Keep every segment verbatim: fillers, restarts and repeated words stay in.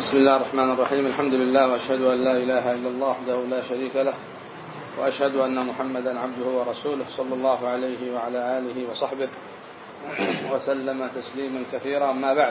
بسم الله الرحمن الرحيم. الحمد لله وأشهد أن لا إله إلا الله وحده لا شريك له، وأشهد أن محمدا عبده ورسوله صلى الله عليه وعلى آله وصحبه وسلم تسليما كثيرا. ما بعد،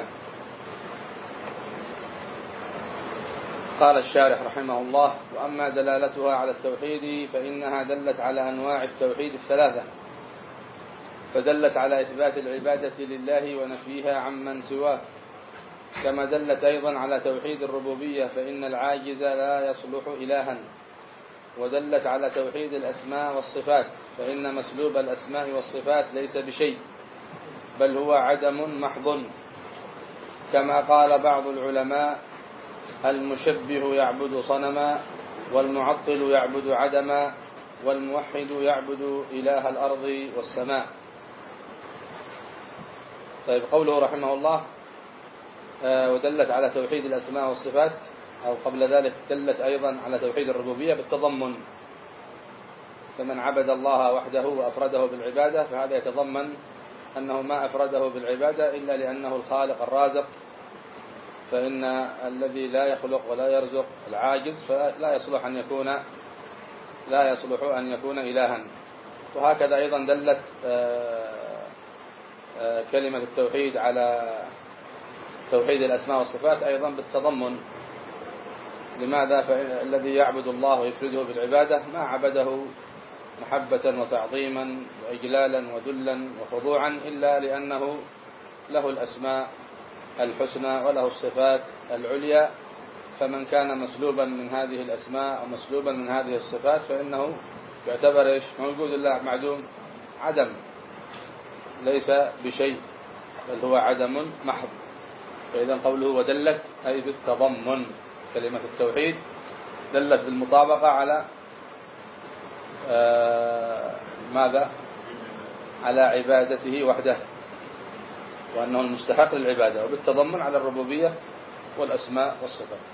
قال الشارح رحمه الله: وأما دلالتها على التوحيد فإنها دلت على أنواع التوحيد الثلاثة، فدلت على إثبات العبادة لله ونفيها عمن سواه، كما دلت أيضا على توحيد الربوبية فإن العاجز لا يصلح إلها، ودلت على توحيد الأسماء والصفات فإن مسلوب الأسماء والصفات ليس بشيء بل هو عدم محض، كما قال بعض العلماء: المشبه يعبد صنما، والمعطل يعبد عدما، والموحد يعبد إله الأرض والسماء. طيب، قوله رحمه الله: ودلت على توحيد الأسماء والصفات، أو قبل ذلك دلت أيضا على توحيد الربوبية بالتضمن، فمن عبد الله وحده وأفرده بالعبادة فهذا يتضمن أنه ما أفرده بالعبادة إلا لأنه الخالق الرازق، فإن الذي لا يخلق ولا يرزق العاجز فلا يصلح أن يكون لا يصلح أن يكون إلها. وهكذا أيضا دلت كلمة التوحيد على توحيد الأسماء والصفات أيضا بالتضمن. لماذا؟ فالذي يعبد الله ويفرده بالعبادة ما عبده محبة وتعظيما وإجلالا وذلا وخضوعا إلا لأنه له الأسماء الحسنى وله الصفات العليا، فمن كان مسلوبا من هذه الأسماء ومسلوبا من هذه الصفات فإنه يعتبر إيش؟ موجود الله معدوم، عدم، ليس بشيء بل هو عدم محض. فإذا قوله ودلت أي بالتضمن، كلمة التوحيد دلت بالمطابقة على آه ماذا؟ على عبادته وحده، وأنه المستحق للعبادة، وبالتضمن على الربوبية والأسماء والصفات.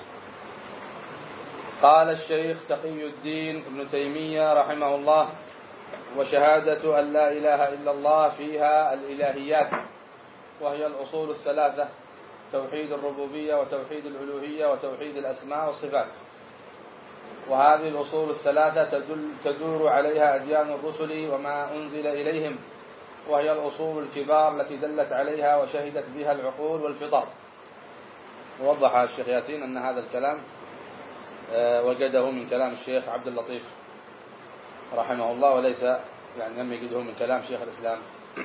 قال الشيخ تقي الدين ابن تيمية رحمه الله: وشهادة أن لا إله إلا الله فيها الإلهيات، وهي الأصول الثلاثة: توحيد الربوبية وتوحيد الألوهية وتوحيد الأسماء والصفات. وهذه الأصول الثلاثة تدل تدور عليها أديان الرسل وما أنزل إليهم، وهي الأصول الكبار التي دلت عليها وشهدت بها العقول والفطر. ووضح الشيخ ياسين أن هذا الكلام وجده من كلام الشيخ عبد اللطيف رحمه الله، وليس يعني لم يجده من كلام شيخ الإسلام.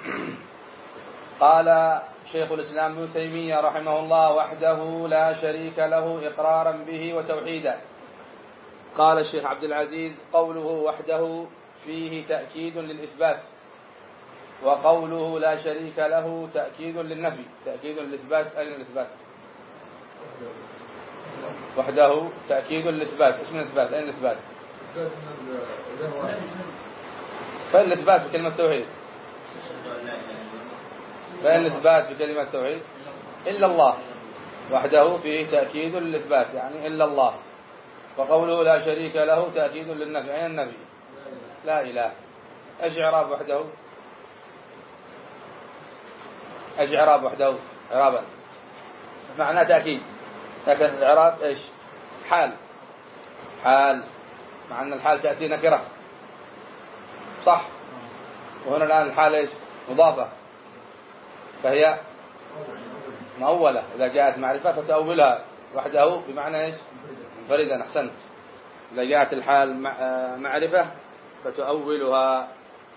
قال شيخ الإسلام ابن تيمية رحمه الله: وحده لا شريك له إقرارا به وتوحيدا. قال الشيخ عبد العزيز: قوله وحده فيه تأكيد للإثبات، وقوله لا شريك له تأكيد للنفي. تأكيد للإثبات أين الإثبات؟ وحده تأكيد للإثبات. اسم الإثبات أين الإثبات؟ فين الإثبات بكلمة التوحيد؟ فين الإثبات بكلمة التوحيد؟ إلا الله. وحده فيه تأكيد للإثبات يعني إلا الله. وقوله لا شريك له تأكيد للنفي. أين النفي؟ لا إله. إيش إعراب وحده؟ إيش إعراب وحده؟ إعرابا معناه تأكيد، لكن الإعراب إيش؟ حال. حال، مع أن الحال تأتي نكرة، صح؟ وهنا الآن الحال إيش؟ مضافة، فهي مؤولة. إذا جاءت معرفة فتأولها وحده بمعنى إيش؟ منفردا. أحسنت. إذا جاءت الحال معرفة فتؤولها.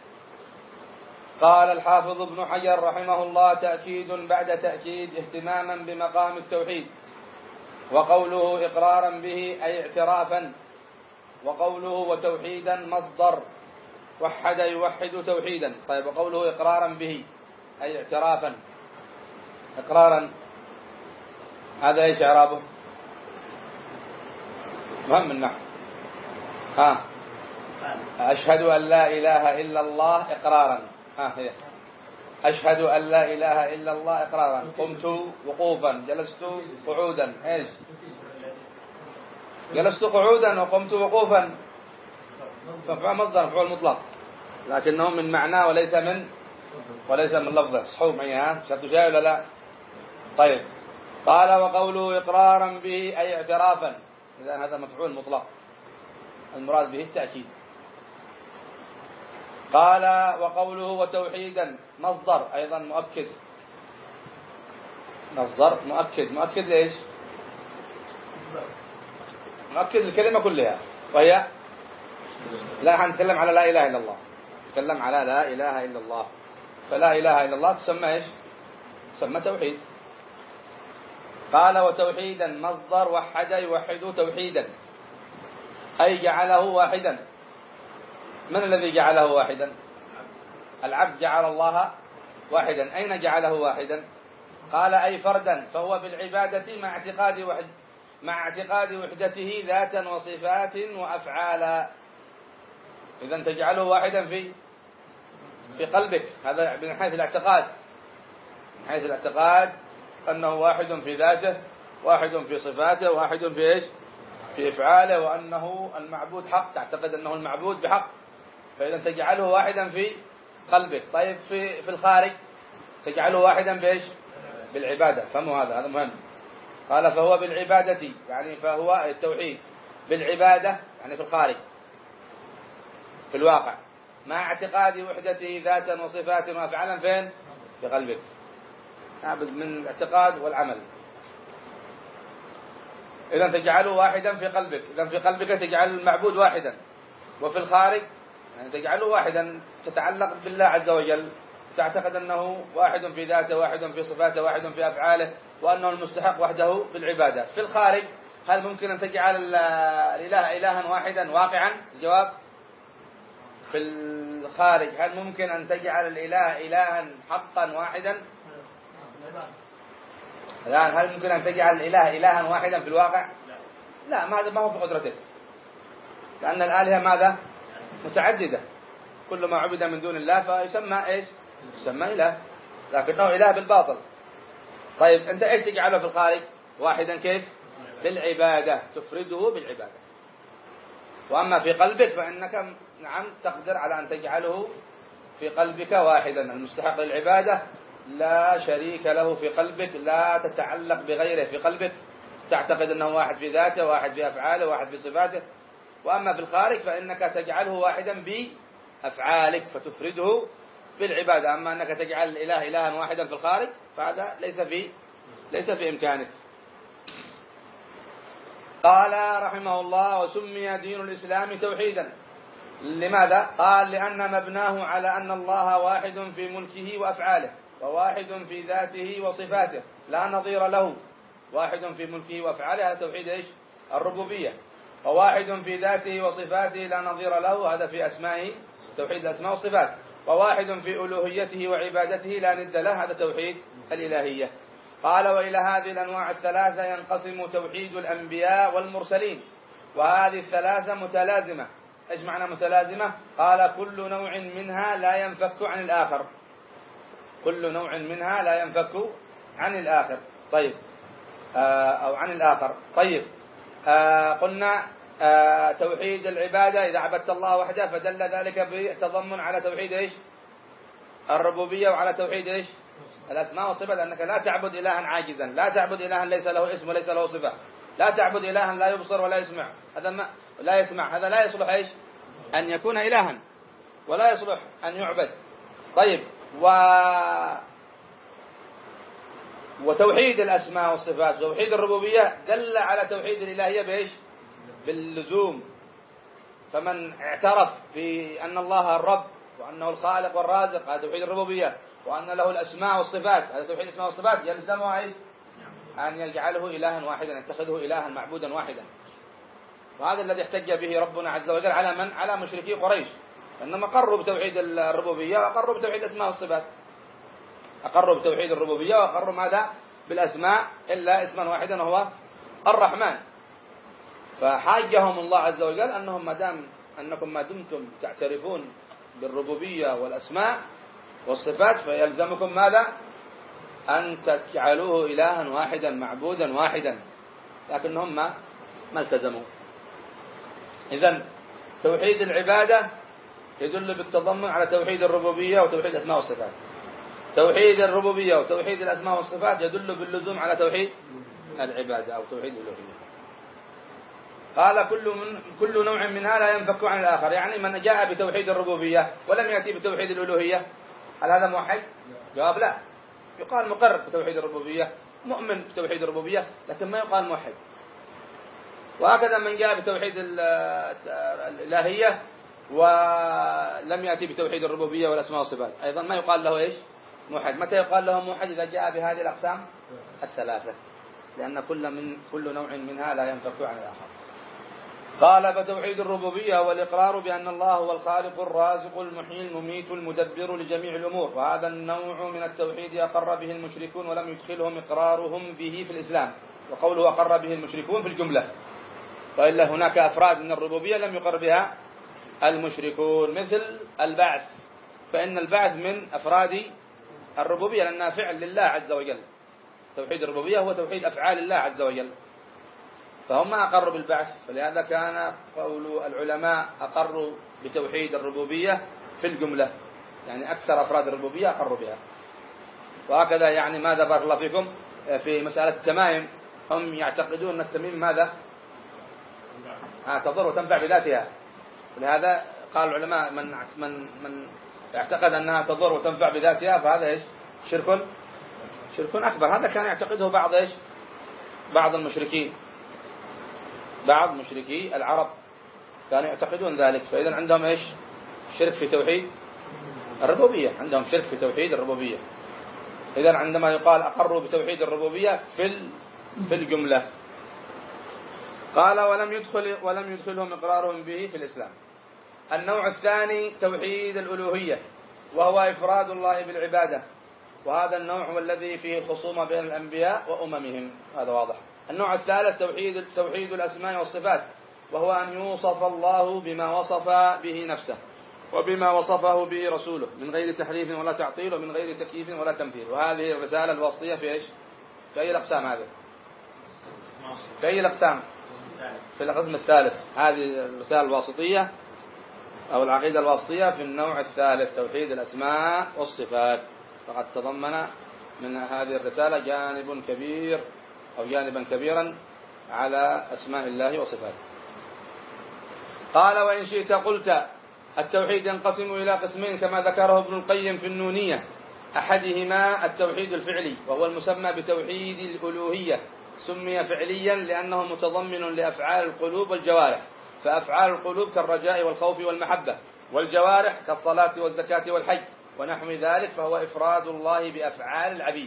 قال الحافظ ابن حجر رحمه الله: تأكيد بعد تأكيد اهتماما بمقام التوحيد. وقوله إقرارا به أي اعترافا. وقوله وتوحيدا مصدر وحد يوحد توحيدا. طيب، وقوله إقرارا به أي اعترافا. إقرارا هذا إيش إعرابه؟ مهم النحو. ها أشهد أن لا إله إلا الله إقرارا. ها هي أشهد أن لا إله إلا الله إقرارا. قمت وقوفا، جلست قعودا. إيش؟ جلست قعودا وقمت وقوفا، فمفعول مصدر، مفعول مطلق، لكنه من معناه وليس من وليس من لفظه. صحوا معي؟ ها شفتوا شيء ولا لا؟ طيب، قال وقوله إقرارا به أي اعترافا، إذا هذا مفعول مطلق المراد به التأكيد. قال وقوله وتوحيدا مصدر أيضا مؤكد، مصدر مؤكد. مؤكد ليش؟ مؤكد الكلمة كلها، وهي لا هنتكلم على لا إله إلا الله، نتكلم على لا إله إلا الله، فلا إله إلا الله تسمى إيش؟ تسمى توحيد. قال وتوحيدا مصدر وحد يوحد توحيدا أي جعله واحدا. من الذي جعله واحدا؟ العبد جعل الله واحدا. أين جعله واحدا؟ قال أي فردا، فهو بالعبادة مع اعتقاد وحد مع اعتقاد وحدته ذاتا وصفات وأفعالا. إذن تجعله واحدا في في قلبك، هذا من حيث الاعتقاد، من حيث الاعتقاد أنه واحد في ذاته، واحد في صفاته، واحد في إيش؟ في إفعاله، وأنه المعبود حق، تعتقد أنه المعبود بحق، فإذا تجعله واحدا في قلبك. طيب في في الخارج تجعله واحدا بإيش؟ بالعبادة. فهموا هذا، هذا مهم. قال فهو بالعبادة يعني فهو التوحيد بالعبادة يعني في الخارج في الواقع مع اعتقاد وحدته ذاتا وصفات وأفعالا فين؟ في قلبك، نعبد من الاعتقاد والعمل. إذا تجعله واحدا في قلبك، إذا في قلبك تجعل المعبود واحدا، وفي الخارج يعني تجعله واحدا، تتعلق بالله عز وجل، تعتقد أنه واحد في ذاته، واحد في صفاته، واحد في أفعاله، وأنه المستحق وحده بالعبادة. في الخارج هل ممكن أن تجعل الإله إلها واحدا واقعا؟ الجواب في الخارج هل ممكن أن تجعل الإله إلها حقا واحدا؟ الآن هل ممكن أن تجعل الإله إلها واحدا في الواقع؟ لا، ما هذا ما هو في قدرتك، لأن الآلهة ماذا؟ متعددة، كل ما عبد من دون الله فيسمى إيش؟ يسمى إله، لكنه إله بالباطل. طيب أنت إيش تجعله في الخارج؟ واحدا كيف؟ بالعبادة، تفرده بالعبادة. وأما في قلبك فإنك نعم تقدر على أن تجعله في قلبك واحدا المستحق للعبادة، لا شريك له في قلبك، لا تتعلق بغيره في قلبك، تعتقد أنه واحد في ذاته، واحد في أفعاله، واحد في صفاته. وأما في الخارج فإنك تجعله واحدا بأفعالك فتفرده بالعبادة. أما أنك تجعل الإله إلها واحدا في الخارج فهذا ليس في ليس في إمكانك. قال رحمه الله وسمي دين الإسلام توحيدا. لماذا؟ قال لأن مبناه على أن الله واحد في ملكه وأفعاله، وواحد في ذاته وصفاته لا نظير له. واحد في ملكه وأفعاله هذا توحيد إيش؟ الربوبية. وواحد في ذاته وصفاته لا نظير له هذا في أسمائه توحيد الأسماء والصفات. وواحد في ألوهيته وعبادته لا ند له هذا توحيد الإلهية. قال وإلى هذه الأنواع الثلاثة ينقسم توحيد الأنبياء والمرسلين، وهذه الثلاثة متلازمة. إيش معنى متلازمة؟ قال كل نوع منها لا ينفك عن الآخر، كل نوع منها لا ينفك عن الآخر. طيب آه أو عن الآخر. طيب آه قلنا آه توحيد العبادة إذا عبدت الله وحده فدل ذلك بتضمن على توحيد إيش؟ الربوبية، وعلى توحيد إيش؟ الأسماء والصفات، أنك لا تعبد إلها عاجزا، لا تعبد إلها ليس له اسم وليس له صفة، لا تعبد إلها لا يبصر ولا يسمع، هذا ما لا يسمع، هذا لا يصلح إيش؟ أن يكون إلها، ولا يصلح أن يعبد. طيب و وتوحيد الأسماء والصفات توحيد الربوبية دل على توحيد الإلهية بإيش؟ باللزوم. فمن اعترف بأن الله الرب وأنه الخالق والرازق هذا توحيد الربوبية، وأن له الأسماء والصفات هذا توحيد الأسماء والصفات، يلزمه إيش؟ أن يجعله إلها واحدا، يتخذه إلها معبودا واحدا. وهذا الذي احتج به ربنا عز وجل على من؟ على مشركي قريش، إنما قروا بتوحيد الربوبية وقروا بتوحيد الأسماء والصفات، أقروا بتوحيد الربوبية وأقروا ماذا؟ بالأسماء، إلا اسما واحدا وهو الرحمن. فحاجهم الله عز وجل أنهم ما دام أنكم ما دمتم تعترفون بالربوبية والأسماء والصفات فيلزمكم ماذا؟ أن تجعلوه إلها واحدا معبودا واحدا، لكنهم ما ما التزموا. إذن توحيد العبادة يدل بالتضمن على توحيد الربوبية وتوحيد الأسماء والصفات. توحيد الربوبية وتوحيد الأسماء والصفات يدل باللزوم على توحيد العبادة أو توحيد الألوهية. قال كل من كل نوع منها لا ينفك عن الآخر، يعني من جاء بتوحيد الربوبية ولم يأتي بتوحيد الألوهية هل هذا موحد؟ جواب لا، يقال مقر بتوحيد الربوبية، مؤمن بتوحيد الربوبية، لكن ما يقال موحد. وهكذا من جاء بتوحيد الإلهية ولم يأتي بتوحيد الربوبية والأسماء والصفات أيضا ما يقال له إيش؟ موحد. متى يقال له موحد؟ إذا جاء بهذه الأقسام الثلاثة، لأن كل من كل نوع منها لا ينفك عن الآخر. قال فتوحيد الربوبية هو الإقرار بأن الله هو الخالق الرازق المحيي المميت المدبر لجميع الأمور، وهذا النوع من التوحيد أقر به المشركون ولم يدخلهم إقرارهم به في الإسلام، وقوله أقر به المشركون في الجملة، وإلا هناك أفراد من الربوبية لم يقر بها المشركون مثل البعث، فإن البعث من أفراد الربوبية لأنها فعل لله عز وجل. توحيد الربوبية هو توحيد أفعال الله عز وجل، فهم أقروا بالبعث، فلهذا كان قول العلماء أقروا بتوحيد الربوبية في الجملة، يعني أكثر أفراد الربوبية أقروا بها. وهكذا يعني ماذا بارك الله فيكم في مسألة التمائم، هم يعتقدون أن التميم ماذا؟ آه تضر وتنفع بذاتها، ولهذا قال العلماء من من من يعتقد أنها تضر وتنفع بذاتها فهذا إيش؟ شرك شرك أكبر. هذا كان يعتقده بعض إيش؟ بعض المشركين، بعض مشركي العرب كانوا يعتقدون ذلك، فإذا عندهم إيش؟ شرك في توحيد الربوبية، عندهم شرك في توحيد الربوبية. إذا عندما يقال أقروا بتوحيد الربوبية في في الجملة. قال ولم يدخل ولم يدخلهم إقرارهم به في الإسلام. النوع الثاني توحيد الألوهية، وهو إفراد الله بالعبادة، وهذا النوع هو الذي فيه الخصومة بين الأنبياء وأممهم، هذا واضح. النوع الثالث توحيد توحيد الأسماء والصفات، وهو أن يوصف الله بما وصف به نفسه وبما وصفه به رسوله من غير تحريف ولا تعطيل ومن غير تكييف ولا تمثيل. وهذه الرسالة الوسطية في إيش؟ في أي الأقسام هذه؟ في أي الأقسام؟ في القسم الثالث. هذه الرسالة الواسطية أو العقيدة الواسطية في النوع الثالث توحيد الأسماء والصفات، فقد تضمن من هذه الرسالة جانب كبير أو جانبا كبيرا على أسماء الله وصفاته. قال وإن شئت قلت التوحيد ينقسم إلى قسمين كما ذكره ابن القيم في النونية، أحدهما التوحيد الفعلي وهو المسمى بتوحيد الألوهية، سمي فعليا لأنه متضمن لأفعال القلوب والجوارح، فأفعال القلوب كالرجاء والخوف والمحبة، والجوارح كالصلاة والزكاة والحج ونحو ذلك، فهو إفراد الله بأفعال العبيد.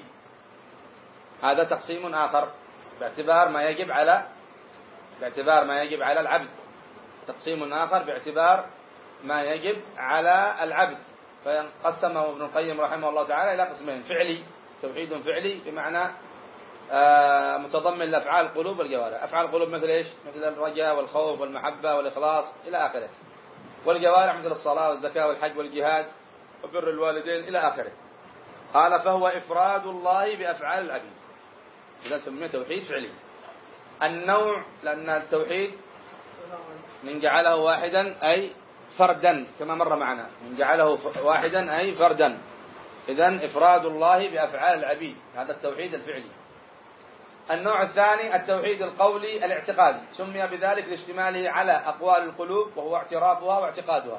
هذا تقسيم آخر باعتبار ما يجب على باعتبار ما يجب على العبد، تقسيم آخر باعتبار ما يجب على العبد، فقسمه ابن القيم رحمه الله تعالى إلى قسمين: فعلي، توحيد فعلي بمعنى آه متضمن لأفعال القلوب والجوارح. أفعال القلوب مثل إيش؟ مثل الرجاء والخوف والمحبة والإخلاص إلى آخره، والجوارح مثل الصلاة والزكاة والحج والجهاد وبر الوالدين إلى آخره. قال فهو إفراد الله بأفعال العبيد، إذا سميه توحيد فعلي. النوع لأن التوحيد من جعله واحدا أي فردا، كما مر معنا، من جعله واحدا أي فردا، إذن إفراد الله بأفعال العبيد، هذا التوحيد الفعلي. النوع الثاني التوحيد القولي الاعتقادي، سمي بذلك لاشتماله على أقوال القلوب وهو اعترافها واعتقادها،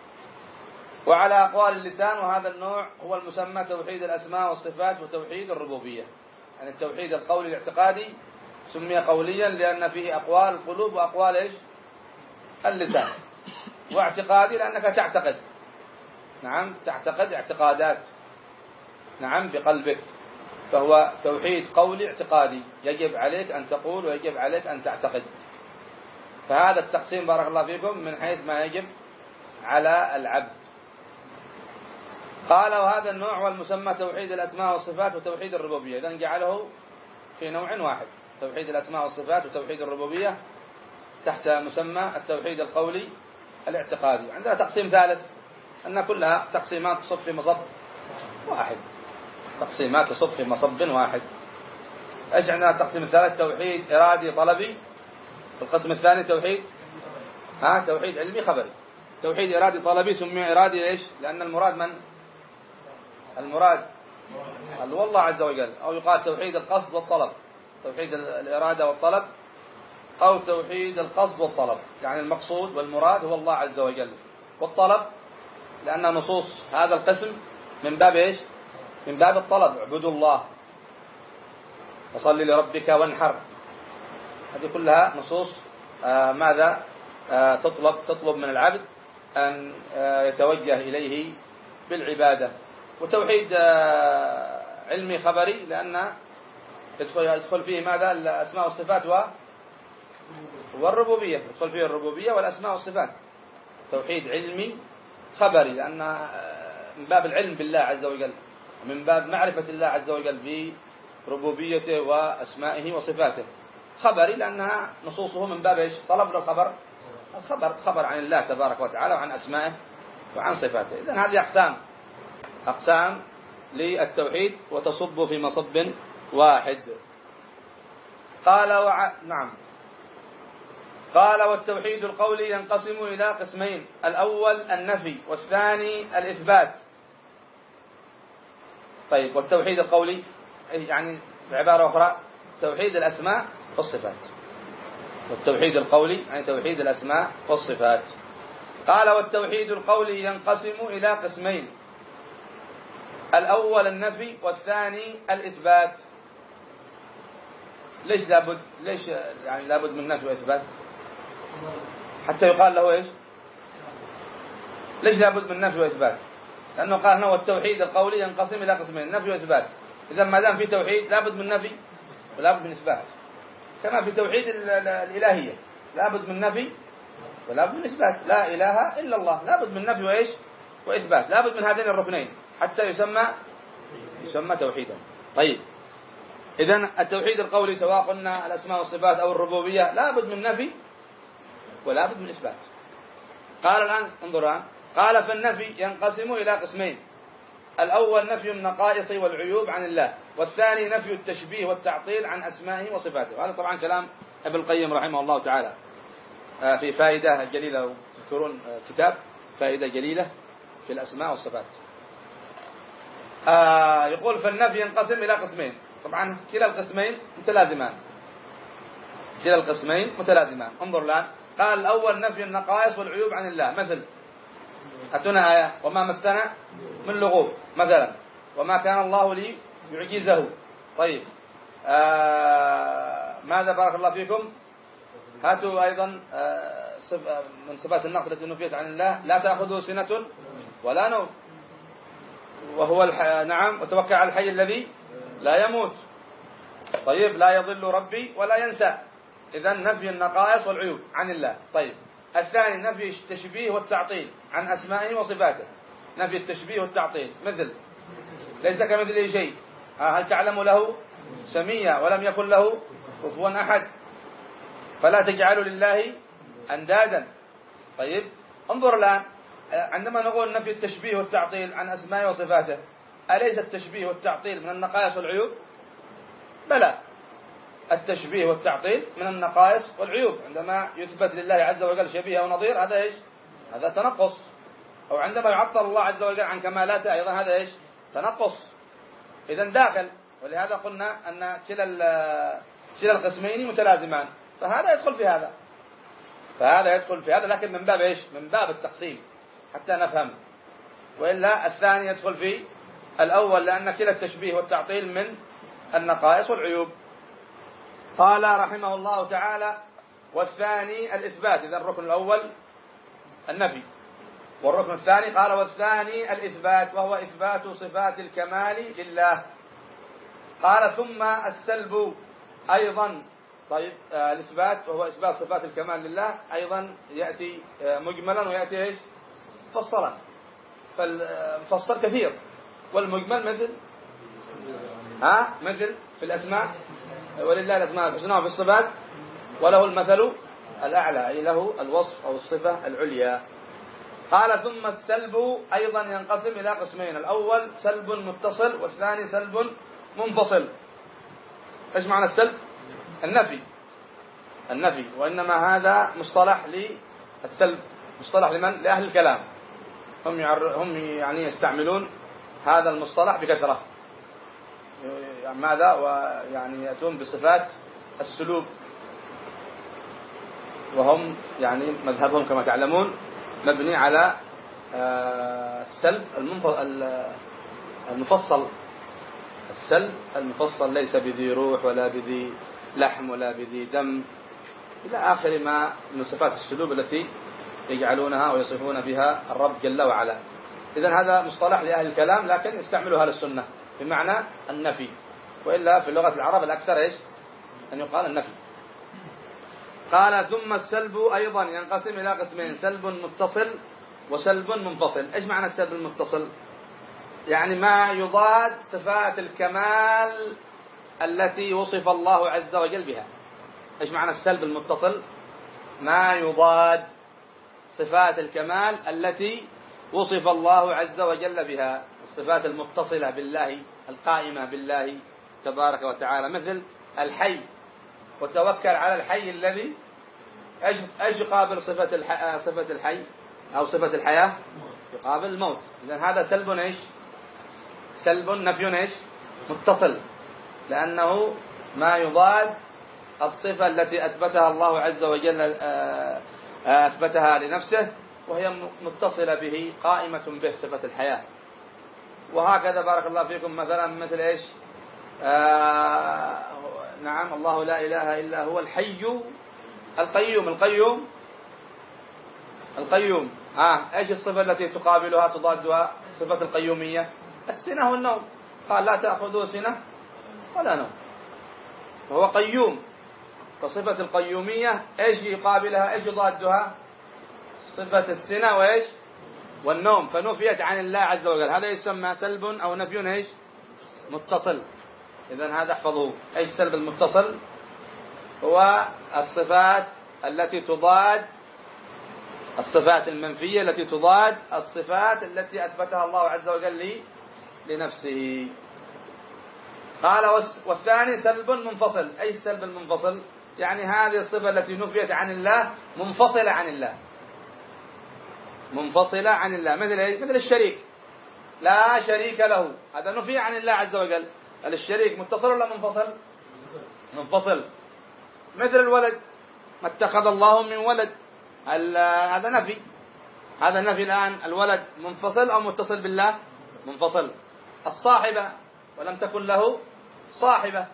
وعلى أقوال اللسان، وهذا النوع هو المسمى توحيد الأسماء والصفات وتوحيد الربوبية. يعني التوحيد القولي الاعتقادي سمي قوليا لأن فيه أقوال القلوب وأقوال إيش؟ اللسان، واعتقادي لأنك تعتقد، نعم تعتقد اعتقادات، نعم بقلبك، فهو توحيد قولي اعتقادي، يجب عليك أن تقول ويجب عليك أن تعتقد. فهذا التقسيم بارك الله فيكم من حيث ما يجب على العبد. قال وهذا النوع هو المسمى توحيد الأسماء والصفات وتوحيد الربوبية، إذن جعله في نوع واحد، توحيد الأسماء والصفات وتوحيد الربوبية تحت مسمى التوحيد القولي الاعتقادي. عندنا تقسيم ثالث أن كلها تقسيمات تصب في مصب واحد، تقسيمات تصب في مصب واحد. ايش عندنا التقسيم الثالث؟ توحيد إرادي طلبي. القسم الثاني توحيد ها توحيد علمي خبري. توحيد إرادي طلبي سمي إرادي ايش؟ لأن المراد من؟ المراد قال والله عز وجل، أو يقال توحيد القصد والطلب، توحيد الإرادة والطلب، أو توحيد القصد والطلب، يعني المقصود والمراد هو الله عز وجل، والطلب لأن نصوص هذا القسم من باب إيش؟ من باب الطلب، اعبدوا الله وصل لربك وانحر. هذه كلها نصوص آه ماذا آه تطلب تطلب من العبد أن آه يتوجه إليه بالعبادة. وتوحيد آه علمي خبري لأن يدخل, يدخل فيه ماذا؟ الأسماء والصفات والربوبية، يدخل فيه الربوبية والأسماء والصفات. توحيد علمي خبري لأن من باب العلم بالله عز وجل، من باب معرفة الله عز وجل بربوبيته وأسمائه وصفاته. خبري لأنها نصوصه من باب إيش؟ طلب للخبر، الخبر خبر عن الله تبارك وتعالى وعن أسمائه وعن صفاته. إذن هذه أقسام أقسام للتوحيد وتصب في مصب واحد. قال وع... نعم قال والتوحيد القولي ينقسم إلى قسمين: الأول النفي والثاني الإثبات. طيب، والتوحيد القولي يعني بعبارة أخرى توحيد الأسماء والصفات. والتوحيد القولي يعني توحيد الأسماء والصفات. قال والتوحيد القولي ينقسم إلى قسمين: الأول النفي والثاني الإثبات. ليش لابد ليش يعني لابد من نفي وإثبات حتى يقال له إيش؟ ليش لابد من نفي وإثبات؟ لأنه قال هنا والتوحيد القولي ينقسم إلى قسمين: نفي وإثبات. إذا ما دام في توحيد لابد من نفي ولابد من إثبات، كما في توحيد الإلهية لابد من نفي ولابد من إثبات. لا إله إلا الله، لابد من نفي وإيش؟ وإثبات، لابد من هذين الركنين حتى يسمى يسمى توحيدا. طيب، إذن التوحيد القولي سواء قلنا الأسماء والصفات أو الربوبية لابد من نفي ولابد من إثبات. قال الآن انظر الآن، قال فالنفي ينقسم إلى قسمين: الأول نفي النقائص والعيوب عن الله، والثاني نفي التشبيه والتعطيل عن أسمائه وصفاته. وهذا طبعا كلام ابن القيم رحمه الله تعالى في فائدة جليلة، تذكرون كتاب فائدة جليلة في الأسماء والصفات. آه يقول فالنفي ينقسم إلى قسمين. طبعا كلا القسمين متلازمان، كلا القسمين متلازمان. انظر الآن، قال الأول نفي النقائص والعيوب عن الله، مثل أتنا آية وما مسنا من لغوب مثلا، وما كان الله لي يعجزه. طيب، آه ماذا بارك الله فيكم؟ هاتوا أيضا آه من صفات النقص التي نفيت عن الله: لا تأخذه سنة ولا نوم، وهو الح... نعم وتوكل على الحي الذي لا يموت. طيب، لا يضل ربي ولا ينسى. إذن نفي النقائص والعيوب عن الله. طيب، الثاني نفي التشبيه والتعطيل عن أسمائه وصفاته. نفي التشبيه والتعطيل مثل ليس كمثله شيء، هل تعلم له سميا ولم يكن له كفوا أحد، فلا تجعلوا لله أندادا. طيب، انظر الآن، عندما نقول نفي التشبيه والتعطيل عن أسمائه وصفاته، أليس التشبيه والتعطيل من النقائص والعيوب؟ بلى، التشبيه والتعطيل من النقائص والعيوب. عندما يثبت لله عز وجل شبيه أو نظير، هذا إيش؟ هذا تنقص. أو عندما يعطل الله عز وجل عن كمالاته أيضا، هذا إيش؟ تنقص. إذن داخل. ولهذا قلنا أن كلا كلا القسمين متلازمان، فهذا يدخل في هذا فهذا يدخل في هذا، لكن من باب إيش؟ من باب التقسيم حتى نفهم. وإلا الثاني يدخل في الأول، لأن كلا التشبيه والتعطيل من النقائص والعيوب. قال رحمه الله تعالى: والثاني الإثبات. إذا الركن الأول النفي، والركن الثاني قال والثاني الإثبات، وهو إثبات صفات الكمال لله. قال ثم السلب أيضا. طيب، آه الإثبات وهو إثبات صفات الكمال لله أيضا يأتي آه مجملا ويأتي إيش؟ مفصلا. فالمفصل كثير، والمجمل مثل ها مثل في الأسماء: ولله الأسماء الحسنى وفي الصفات وله المثل الأعلى، أي له الوصف أو الصفة العليا. قال ثم السلب أيضا ينقسم إلى قسمين: الأول سلب متصل، والثاني سلب منفصل. إيش معنى السلب؟ النفي النفي وإنما هذا مصطلح للسلب، مصطلح لمن؟ لأهل الكلام. هم هم يعني يستعملون هذا المصطلح بكثرة، ماذا ويعني يأتون بصفات السلوب، وهم يعني مذهبهم كما تعلمون مبني على السلب المفصل، السلب المفصل ليس بذي روح ولا بذي لحم ولا بذي دم إلى آخر ما من صفات السلوب التي يجعلونها ويصفون بها الرب جل وعلا. إذن هذا مصطلح لأهل الكلام، لكن يستعملها أهل السنة بمعنى النفي، وإلا في لغة العرب الأكثر إيش أن يقال النفي. قال ثم السلب أيضا ينقسم إلى قسمين، سلب متصل وسلب منفصل. إيش معنى السلب المتصل؟ يعني ما يضاد صفات الكمال التي وصف الله عز وجل بها. إيش معنى السلب المتصل؟ ما يضاد صفات الكمال التي وصف الله عز وجل بها، الصفات المتصلة بالله القائمة بالله تبارك وتعالى، مثل الحي، وتوكل على الحي الذي ايش يقابل صفة الحي صفة الحي أو صفة الحياة؟ يقابل الموت. إذن هذا سلب ايش؟ سلب نفي ايش؟ متصل، لأنه ما يضاد الصفة التي أثبتها الله عز وجل أثبتها لنفسه، وهي متصلة به قائمة به صفة الحياة. وهكذا بارك الله فيكم مثلا مثل ايش؟ آه نعم، الله لا إله إلا هو الحي القيوم. القيوم القيوم آه ايش الصفة التي تقابلها تضادها؟ صفة القيومية السنة والنوم، قال لا تأخذه سنة ولا نوم، فهو قيوم. فصفة القيومية ايش يقابلها؟ ايش يضادها؟ صفة السنة وايش؟ والنوم، فنفيت عن الله عز وجل. هذا يسمى سلب أو نفي ايش؟ متصل. إذن هذا احفظه. ايش السلب المتصل؟ هو الصفات التي تضاد الصفات المنفية التي تضاد الصفات التي أثبتها الله عز وجل لنفسه. قال والثاني سلب منفصل. أي السلب المنفصل؟ يعني هذه الصفة التي نفيت عن الله منفصلة عن الله، منفصلة عن الله. مثل ايش؟ مثل الشريك، لا شريك له، هذا نفي عن الله عز وجل. الشريك متصل ولا منفصل؟ منفصل. مثل الولد، ما اتخذ الله من ولد، هذا نفي، هذا نفي. الآن الولد منفصل أو متصل بالله؟ منفصل. الصاحبة، ولم تكن له صاحبة،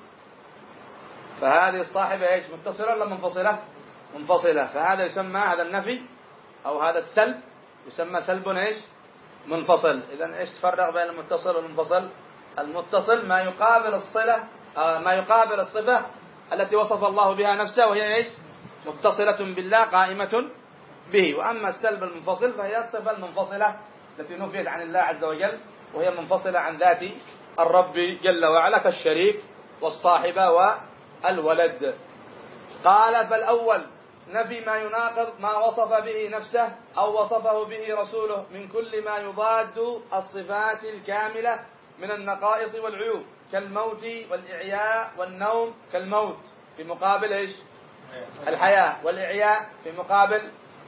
فهذه الصاحبة ايش؟ متصلة ولا منفصلة؟ منفصلة. فهذا يسمى هذا النفي أو هذا السلب يسمى سلب ايش؟ منفصل. إذن ايش تفرق بين المتصل والمنفصل؟ المتصل ما يقابل الصلة آه ما يقابل الصفة التي وصف الله بها نفسه، وهي ايش؟ متصلة بالله قائمة به. وأما السلب المنفصل فهي الصفة المنفصلة التي نفيت عن الله عز وجل، وهي منفصلة عن ذات الرب جل وعلا، كالشريك والصاحبة والولد. قال فالأول نفي ما يناقض ما وصف به نفسه أو وصفه به رسوله من كل ما يضاد الصفات الكاملة من النقائص والعيوب، كالموت والإعياء والنوم. كالموت في مقابل ايش؟ الحياة، والإعياء في مقابل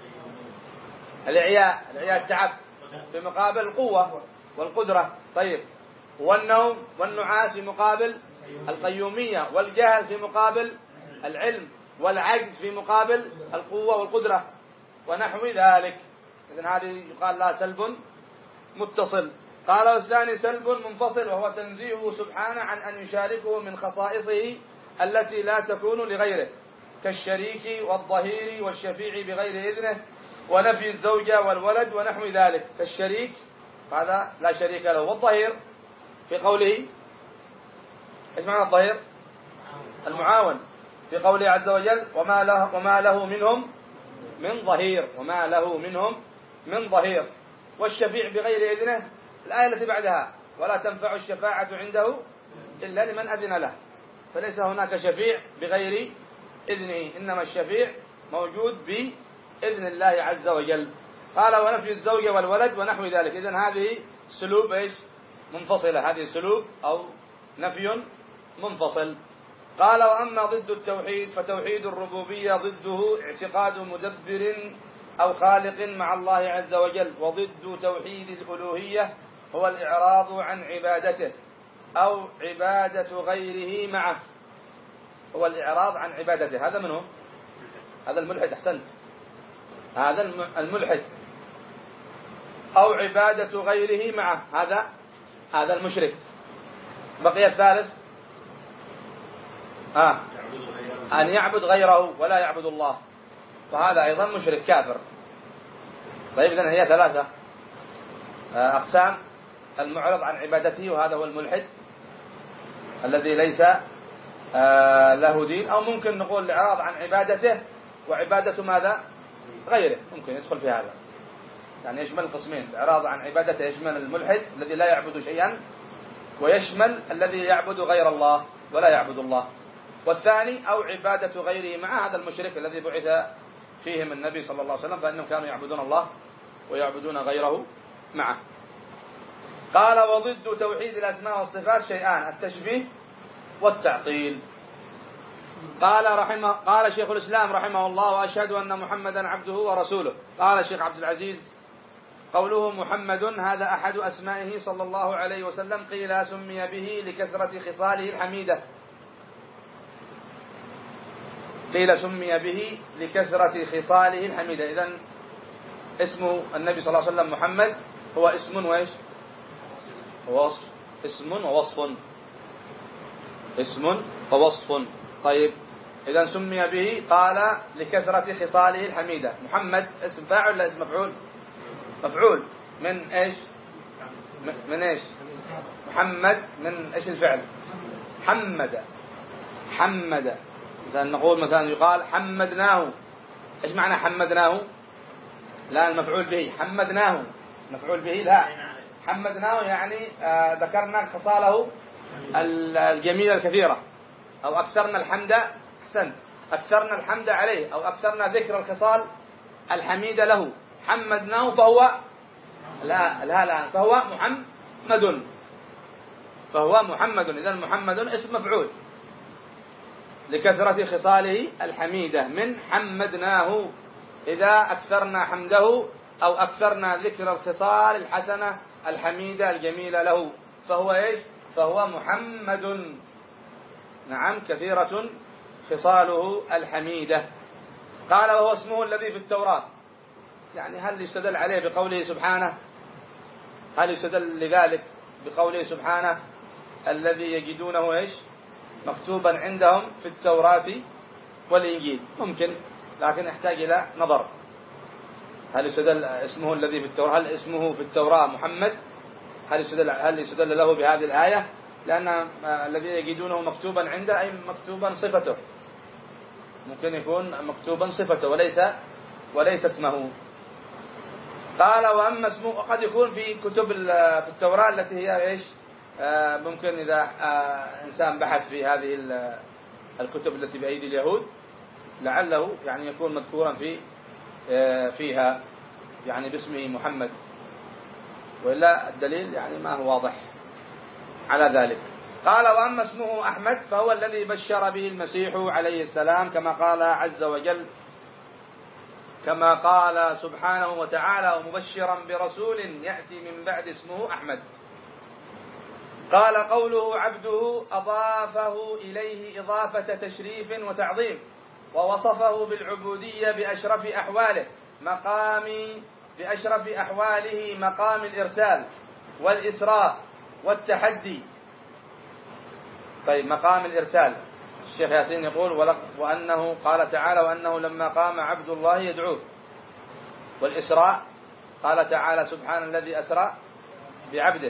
الإعياء الإعياء التعب في مقابل القوة والقدرة. طيب، والنوم والنعاس في مقابل القيومية، والجهل في مقابل العلم، والعجز في مقابل القوة والقدرة، ونحو ذلك. إذن هذه يقال لها سلب متصل. قال والثاني سلب منفصل، وهو تنزيهه سبحانه عن أن يشاركه من خصائصه التي لا تكون لغيره، كالشريك والظهير والشفيع بغير إذنه، ونفي الزوجة والولد ونحو ذلك. كالشريك هذا لا شريك له، والظهير في قوله ايش معنى الظهير؟ المعاون، في قوله عز وجل وما له, وما له منهم من ظهير، وما له منهم من ظهير. والشفيع بغير إذنه الآية التي بعدها ولا تنفع الشفاعة عنده إلا لمن أذن له، فليس هناك شفيع بغير إذنه، إنما الشفيع موجود بإذن الله عز وجل. قال ونفي الزوجة والولد ونحو ذلك. إذن هذه سلوب ايش؟ منفصلة، هذه سلوب أو نفي منفصل. قال وأما ضد التوحيد فتوحيد الربوبية ضده اعتقاد مدبر أو خالق مع الله عز وجل، وضد توحيد الألوهية هو الإعراض عن عبادته. أو عبادة غيره معه. هو الإعراض عن عبادته. هذا منه؟ هذا الملحد. أحسنت، هذا الملحد. أو عبادة غيره معه، هذا هذا المشرك. بقي الثالث آه. أن يعبد غيره ولا يعبد الله، فهذا أيضا مشرك كافر. طيب إذن هي ثلاثة أقسام: المعرض عن عبادته، وهذا هو الملحد الذي ليس له دين، أو ممكن نقول الإعراض عن عبادته وعبادة ماذا؟ غيره، ممكن يدخل في هذا، يعني يشمل قسمين: الإعراض عن عبادته يشمل الملحد الذي لا يعبد شيئا، ويشمل الذي يعبد غير الله ولا يعبد الله. والثاني أو عبادة غيره معه، هذا المشرك الذي بعث فيهم النبي صلى الله عليه وسلم، فإنهم كانوا يعبدون الله ويعبدون غيره معه. قال: وضد توحيد الأسماء والصفات شيئان: التشبيه والتعطيل. قال رحمه قال شيخ الإسلام رحمه الله: وأشهد أن محمدا عبده ورسوله. قال الشيخ عبد العزيز: قوله محمد هذا أحد أسمائه صلى الله عليه وسلم، قيل سمي به لكثرة خصاله الحميدة قيل سمي به لكثرة خصاله الحميدة. إذن اسم النبي صلى الله عليه وسلم محمد هو اسم وإيش؟ ووصف. اسم ووصف. اسم ووصف. طيب، إذن سمي به قال لكثرة خصاله الحميدة. محمد اسم فاعل ولا اسم مفعول؟ مفعول. من إيش؟ من إيش؟ محمد من إيش الفعل؟ حمد. حمد. مثلا نقول مثلا يقال حمدناه. إيش معنى حمدناه؟ لا المفعول به. حمدناه مفعول به؟ لا، حمدناه يعني آه ذكرنا خصاله الجميلة الكثيرة، أو أكثرنا الحمد. أحسن، أكثرنا الحمد عليه، أو أكثرنا ذكر الخصال الحميدة له. حمدناه فهو لا لا لا فهو محمد. فهو محمد. إذن محمد اسم مفعول لكثرة خصاله الحميدة من حمدناه، إذا أكثرنا حمده أو أكثرنا ذكر الخصال الحسنة الحميدة الجميلة له، فهو إيش؟ فهو محمد. نعم، كثيرة خصاله الحميدة. قال: وهو اسمه الذي في التوراة. يعني هل يستدل عليه بقوله سبحانه؟ هل يستدل لذلك بقوله سبحانه: الذي يجدونه إيش؟ مكتوبا عندهم في التوراة والإنجيل؟ ممكن، لكن يحتاج إلى نظر. هل يستدل اسمه الذي في التوراة، هل اسمه في التوراة محمد؟ هل يستدل هل يستدل له بهذه الآية؟ لأن الذي يجدونه مكتوبا عنده أي مكتوبا صفته، ممكن يكون مكتوبا صفته وليس وليس اسمه. قال: وأما اسمه، وقد يكون في كتب في التوراة التي هي إيش؟ آه ممكن إذا آه إنسان بحث في هذه الكتب التي بأيدي اليهود، لعله يعني يكون مذكورا في آه فيها يعني باسمه محمد، وإلا الدليل يعني ما هو واضح على ذلك. قال: وأما اسمه أحمد فهو الذي بشر به المسيح عليه السلام، كما قال عز وجل، كما قال سبحانه وتعالى: ومبشرا برسول يأتي من بعد اسمه أحمد. قال: قوله عبده أضافه إليه إضافة تشريف وتعظيم، ووصفه بالعبودية بأشرف أحواله مقام بأشرف أحواله مقام الإرسال والإسراء والتحدي. طيب، مقام الإرسال، الشيخ ياسين يقول: وأنه قال تعالى: وأنه لما قام عبد الله يدعوه. والإسراء قال تعالى: سبحان الذي أسرى بعبده.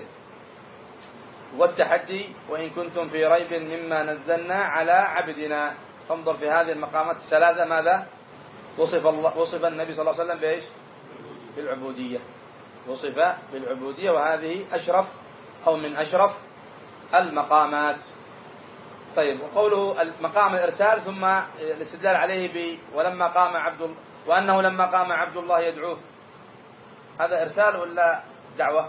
والتحدي: وإن كنتم في ريب مما نزلنا على عبدنا. فانظر في هذه المقامات الثلاثة ماذا وصف الله وصف النبي صلى الله عليه وسلم بإيش؟ بالعبودية. وصف بالعبودية، وهذه أشرف أو من أشرف المقامات. طيب، وقوله مقام الإرسال، ثم الاستدلال عليه ب ولما قام عبد وأنه لما قام عبد الله يدعوه، هذا إرسال ولا دعوة؟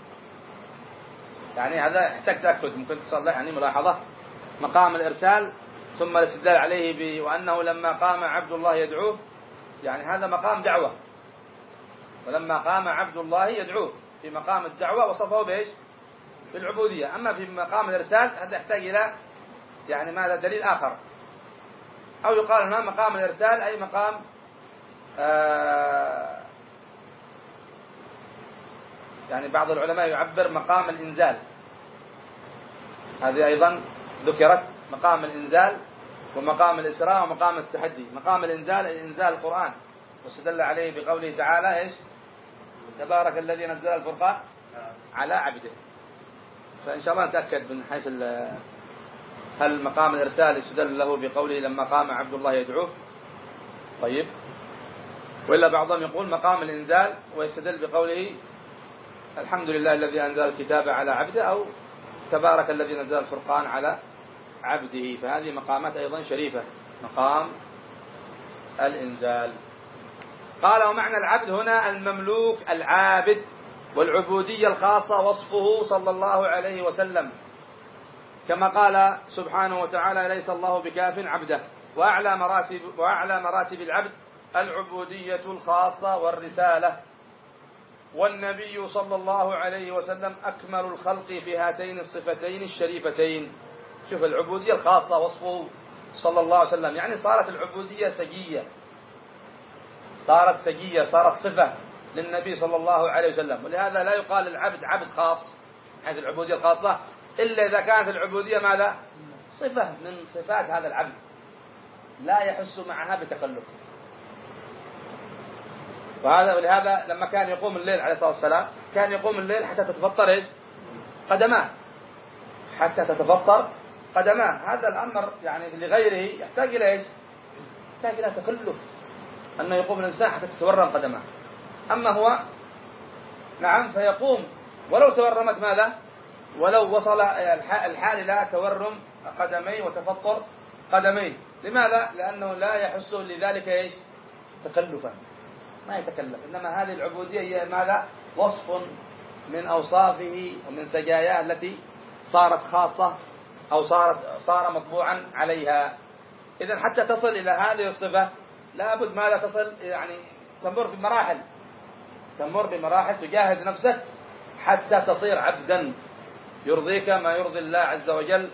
يعني هذا يحتاج تأكد، ممكن تصلح يعني ملاحظة. مقام الإرسال ثم الاستدلال عليه ب وأنه لما قام عبد الله يدعوه، يعني هذا مقام دعوة. ولما قام عبد الله يدعوه في مقام الدعوة وصفه بإيش؟ بالعبودية. أما في مقام الإرسال هذا يحتاج إلى يعني ماذا دليل آخر، أو يقال هنا مقام الإرسال أي مقام آه يعني بعض العلماء يعبر مقام الإنزال، هذه أيضا ذكرت مقام الإنزال ومقام الإسراء ومقام التحدي. مقام الإنزال إنزال القرآن، واستدل عليه بقوله تعالى إيش؟ تبارك الذي نزل الفرقان على عبده. فإن شاء الله نتأكد من حيث هل مقام الإرسال يستدل له بقوله لما قام عبد الله يدعوه، طيب، وإلا بعضهم يقول مقام الإنزال ويستدل بقوله الحمد لله الذي أنزل الكتاب على عبده، أو تبارك الذي نزل الفرقان على عبده. فهذه مقامات أيضا شريفة، مقام الإنزال. قال ومعنى العبد هنا المملوك العابد، والعبودية الخاصة وصفه صلى الله عليه وسلم، كما قال سبحانه وتعالى ليس الله بكاف عبده. وأعلى مراتب, وأعلى مراتب العبد العبودية الخاصة والرسالة. والنبي صلى الله عليه وسلم أكمل الخلق في هاتين الصفتين الشريفتين. شوف العبودية الخاصة وصفه صلى الله عليه وسلم، يعني صارت العبودية سجية، صارت سجية، صارت صفة للنبي صلى الله عليه وسلم. ولهذا لا يقال العبد عبد خاص حيث العبودية الخاصة إلا إذا كانت العبودية ماذا؟ صفة من صفات هذا العبد لا يحس معها بتكلف. وهذا ولهذا لما كان يقوم الليل عليه الصلاة والسلام كان يقوم الليل حتى تتفطر إيش؟ قدماه، حتى تتفطر قدماه. هذا الأمر يعني لغيره يحتاج إلى إيش؟ يحتاج إلى تكلف أنه يقوم الإنسان حتى تتورم قدماه. أما هو نعم فيقوم ولو تورمت ماذا؟ ولو وصل الحال إلى تورم قدميه وتفطر قدميه. لماذا؟ لأنه لا يحس لذلك إيش؟ تكلفا، ما يتكلف. إنما هذه العبودية هي ماذا؟ وصف من أوصافه ومن سجاياه التي صارت خاصة أو صارت صار مطبوعا عليها. إذن حتى تصل إلى هذه الصفة لابد ماذا تصل يعني تمر بمراحل، تمر بمراحل تجاهد نفسك حتى تصير عبدا يرضيك ما يرضي الله عز وجل،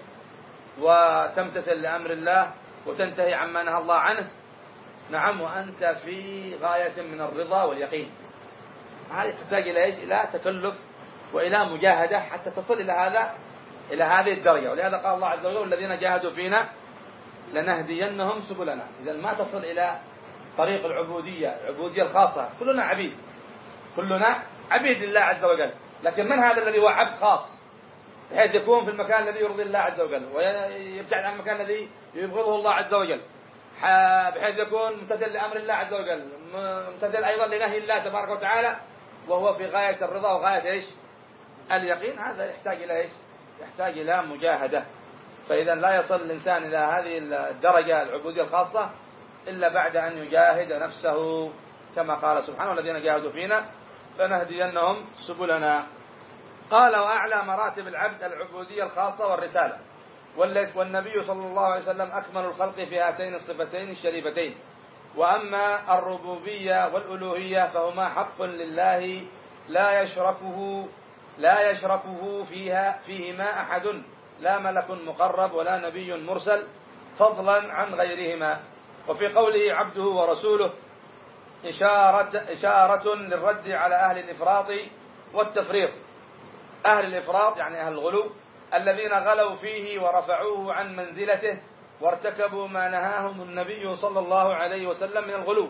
وتمتثل لأمر الله وتنتهي عما نهى الله عنه. نعم، وأنت في غاية من الرضا واليقين. هذه تحتاج إلى إيش؟ إلى تكلف وإلى مجاهدة حتى تصل إلى هذا إلى هذه الدرجة. ولهذا قال الله عز وجل الذين جاهدوا فينا لنهدينهم سبلنا. إذا ما تصل إلى طريق العبودية، العبودية الخاصة، كلنا عبيد، كلنا عبيد لله عز وجل، لكن من هذا الذي هو عبد خاص بحيث يكون في المكان الذي يرضي الله عز وجل ويبتعد عن المكان الذي يبغضه الله عز وجل، بحيث يكون ممتثل لأمر الله عز وجل، ممتثل أيضا لنهي الله تبارك وتعالى، وهو في غاية الرضا وغاية إيش؟ اليقين. هذا يحتاج إلى إيش؟ يحتاج إلى مجاهدة. فإذا لا يصل الإنسان إلى هذه الدرجة العبودية الخاصة إلا بعد أن يجاهد نفسه، كما قال سبحانه والذين جاهدوا فينا لنهدينهم سبلنا. قال وأعلى مراتب العبد العبودية الخاصة والرسالة. والنبي صلى الله عليه وسلم أكمل الخلق في هاتين الصفتين الشريفتين. وأما الربوبية والألوهية فهما حق لله لا يشركه لا يشركه فيها فيهما أحد، لا ملك مقرب ولا نبي مرسل، فضلا عن غيرهما. وفي قوله عبده ورسوله إشارة, إشارة للرد على أهل الإفراط والتفريط. أهل الإفراط يعني أهل الغلو الذين غلوا فيه ورفعوه عن منزلته وارتكبوا ما نهاهم النبي صلى الله عليه وسلم من الغلو.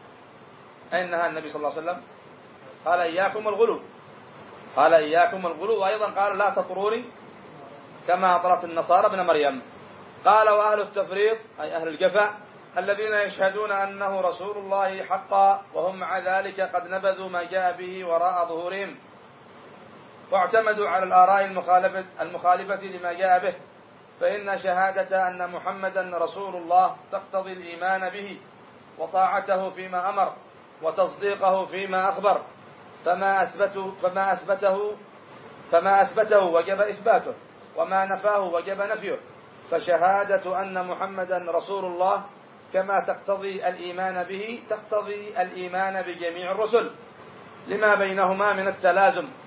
أين نهى النبي صلى الله عليه وسلم؟ قال إياكم الغلو، قال إياكم الغلو. وأيضا قال لا تطروني كما أطرت النصارى ابن مريم. قال وأهل التفريط أي أهل الجفا الذين يشهدون أنه رسول الله حقا وهم مع ذلك قد نبذوا ما جاء به وراء ظهورهم واعتمدوا على الآراء المخالفة, المخالفة لما جاء به. فإن شهادة أن محمدا رسول الله تقتضي الإيمان به وطاعته فيما أمر وتصديقه فيما أخبر، فما أثبته فما أثبته فما أثبته وجب إثباته، وما نفاه وجب نفيه. فشهادة أن محمدا رسول الله كما تقتضي الإيمان به تقتضي الإيمان بجميع الرسل لما بينهما من التلازم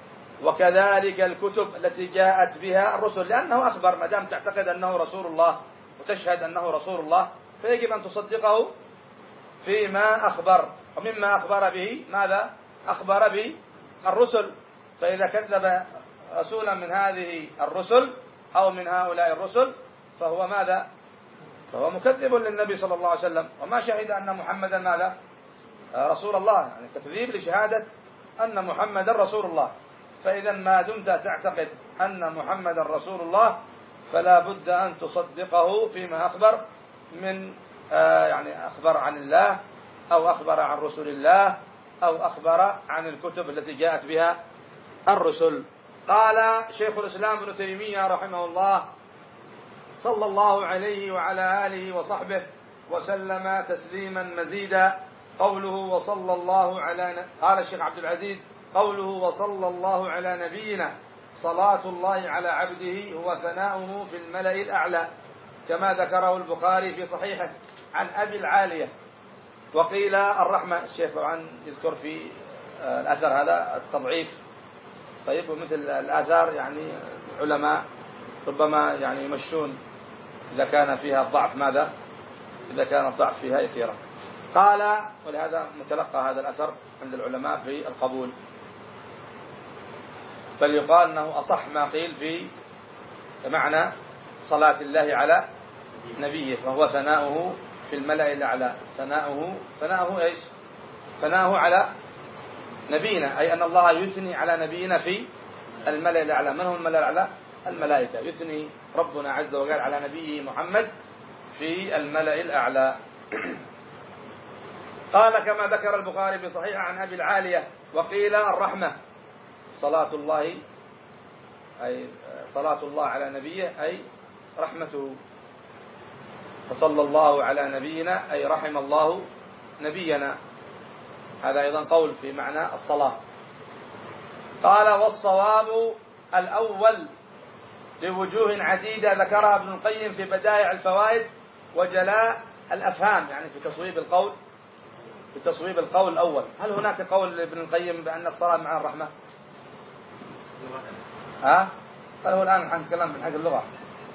وكذلك الكتب التي جاءت بها الرسل، لأنه أخبر. ما دام تعتقد أنه رسول الله وتشهد أنه رسول الله فيجب أن تصدقه فيما أخبر، ومما أخبر به ماذا؟ أخبر به الرسل. فإذا كذب رسولا من هذه الرسل أو من هؤلاء الرسل فهو ماذا؟ فهو مكذب للنبي صلى الله عليه وسلم، وما شهد أن محمدا ماذا؟ رسول الله، يعني تكذيب لشهادة أن محمدا رسول الله. فإذا ما دمت تعتقد أن محمدا رسول الله فلا بد أن تصدقه فيما أخبر من آه يعني أخبر عن الله أو أخبر عن رسل الله أو أخبر عن الكتب التي جاءت بها الرسل. قال شيخ الإسلام ابن تيمية رحمه الله: صلى الله عليه وعلى آله وصحبه وسلم تسليما مزيدا. قوله وصلى الله على قال الشيخ عبد العزيز: قوله وصلى الله على نبينا صلاة الله على عبده هو ثناؤه في الملأ الأعلى، كما ذكره البخاري في صحيحه عن أبي العالية. وقيل الرحمة. الشيخ طبعا يذكر في الأثر هذا التضعيف. طيب، ومثل الآثار يعني علماء ربما يعني يمشون إذا كان فيها الضعف ماذا؟ إذا كان الضعف فيها يسيرا. قال: ولهذا متلقى هذا الأثر عند العلماء في القبول، بل يقال أنه أصح ما قيل في معنى صلاة الله على نبيه، وهو ثناؤه في الملأ الأعلى. ثناؤه ثناؤه إيش؟ ثناؤه على نبينا، أي أن الله يثني على نبينا في الملأ الأعلى. من هم الملأ الأعلى؟ الملائكة. يثني ربنا عز وجل على نبيه محمد في الملأ الأعلى. قال: كما ذكر البخاري في صحيح عن أبي العالية. وقيل الرحمة صلاة الله، أي صلاة الله على نبيه أي رحمته. فصلى الله على نبينا أي رحم الله نبينا. هذا أيضا قول في معنى الصلاة. قال: والصواب الأول لوجوه عديدة ذكرها ابن القيم في بدائع الفوائد وجلاء الأفهام، يعني في تصويب القول في تصويب القول الأول. هل هناك قول لابن القيم بأن الصلاة مع الرحمة؟ ها؟ قال هو الآن نتكلم من حيث اللغة.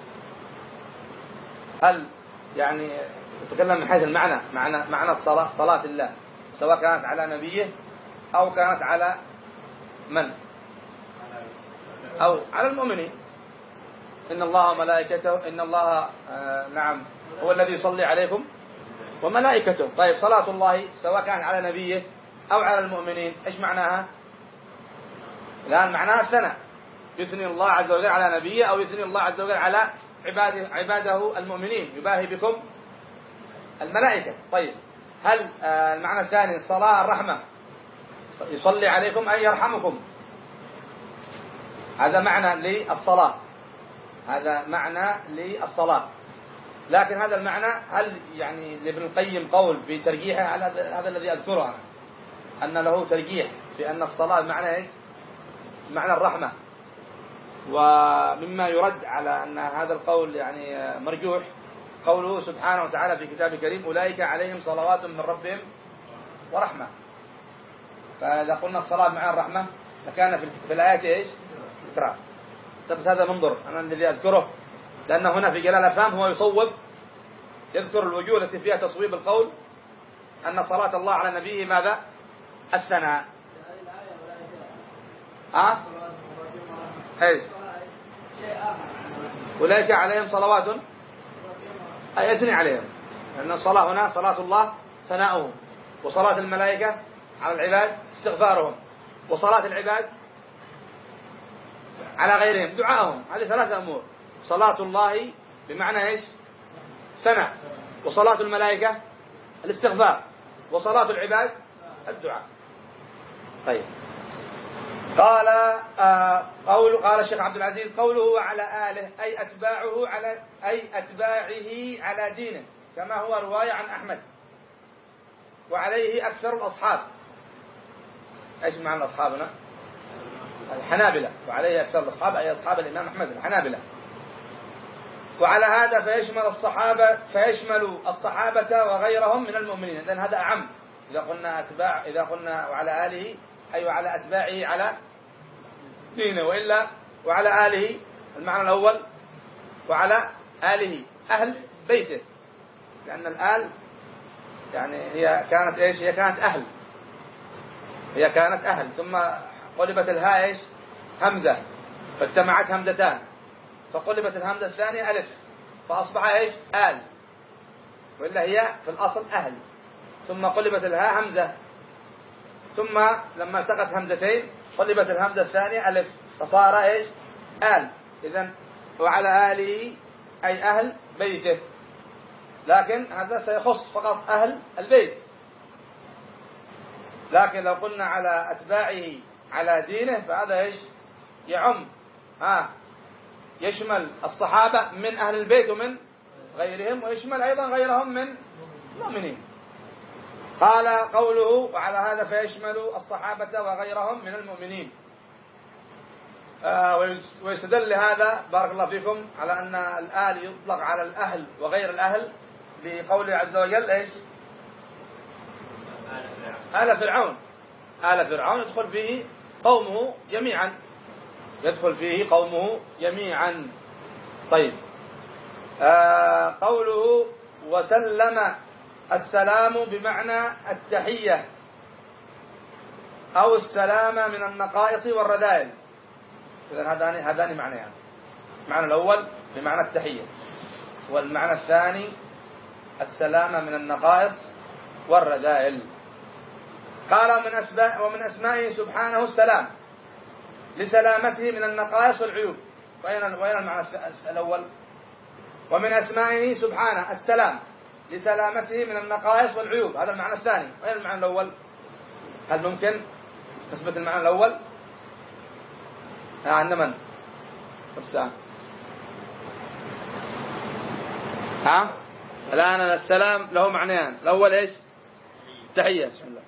هل يعني نتكلم من حيث المعنى، معنى معنى الصلاة، صلاة الله، سواء كانت على نبيه أو كانت على من؟ أو على المؤمنين. إن الله وملائكته إن الله آه نعم هو الذي يصلي عليكم وملائكته. طيب، صلاة الله سواء كانت على نبيه أو على المؤمنين إيش معناها؟ الآن معناها الثناء، يثني الله عز وجل على نبيه أو يثني الله عز وجل على عباده, عباده المؤمنين، يباهي بكم الملائكة. طيب، هل آه المعنى الثاني الصلاة الرحمة، يصلي عليكم أي يرحمكم؟ هذا معنى للصلاة، هذا معنى للصلاة. لكن هذا المعنى هل يعني لابن القيم قول بترجيحه؟ هذا الذي أذكره أنا، أن له ترجيح في أن الصلاة معنى إيش؟ معنى الرحمة. ومما يرد على أن هذا القول يعني مرجوح قوله سبحانه وتعالى في كتابه الكريم: أولئك عليهم صلوات من ربهم ورحمة. فإذا قلنا الصلاة معنى الرحمة لكان في الآيات إيش؟ تكرار. بس هذا منظر أنا الذي أذكره، لأن هنا في جلال الأفهام هو يصوب، يذكر الوجوه التي فيها تصويب القول أن صلاة الله على نبيه ماذا؟ الثناء. ها؟ ايش؟ أولئك عليهم صلوات أي يثني عليهم، لأن الصلاة هنا صلاة الله ثناؤه، وصلاة الملائكة على العباد استغفارهم، وصلاة العباد على غيرهم دعاءهم. هذه ثلاثة أمور: صلاة الله بمعنى ايش؟ ثناء، وصلاة الملائكة الاستغفار، وصلاة العباد الدعاء. طيب، قال آه قول قال الشيخ عبد العزيز: قوله على آله أي أتباعه على أي أتباعه على دينه، كما هو رواية عن أحمد، وعليه أكثر الأصحاب. ايش معنى أصحابنا؟ الحنابلة. وعليه أكثر الأصحاب أي أصحاب الإمام أحمد الحنابلة. وعلى هذا فيشمل الصحابة فيشمل الصحابة وغيرهم من المؤمنين، لأن هذا أعم. إذا قلنا أتباع إذا قلنا وعلى آله أي وعلى أتباعه على دينه، وإلا وعلى آله المعنى الأول وعلى آله أهل بيته، لأن الآل يعني هي كانت إيش؟ هي كانت أهل، هي كانت أهل، ثم قلبت الهاء إيش؟ همزة، فاجتمعت همزتان، فقلبت الهمزة الثانية ألف، فأصبح إيش؟ آل، وإلا هي في الأصل أهل، ثم قلبت الهاء همزة، ثم لما التقت همزتين قلبت الهمزة الثانية ألف، فصار إيش؟ آل. إذن وعلى آله أي أهل بيته، لكن هذا سيخص فقط أهل البيت، لكن لو قلنا على أتباعه على دينه فهذا إيش؟ يعم، ها يشمل الصحابة من أهل البيت ومن غيرهم، ويشمل أيضا غيرهم من المؤمنين. قال قوله وعلى هذا فيشمل الصحابة وغيرهم من المؤمنين. آه ويستدل لهذا بارك الله فيكم على أن الآل يطلق على الأهل وغير الأهل بقوله عز وجل إيش؟ آل فرعون. آل فرعون يدخل فيه قومه جميعا، يدخل فيه قومه جميعا. طيب، آه قوله وسلم السلام بمعنى التحية أو السلامة من النقائص والرذائل. إذن هذان هذان معنيان، المعنى الأول بمعنى التحية، والمعنى الثاني السلامة من النقائص والرذائل. قال من أسماء ومن أسمائه سبحانه السلام لسلامته من النقائص والعيوب. وين وين المعنى الأول؟ ومن أسمائه سبحانه السلام لسلامته من النقائص والعيوب، هذا المعنى الثاني. وين المعنى الأول؟ هل ممكن نثبت المعنى الأول؟ ها عند من؟ السلام. ها الآن السلام له معنيان، الأول إيش؟ تحية. بسم الله.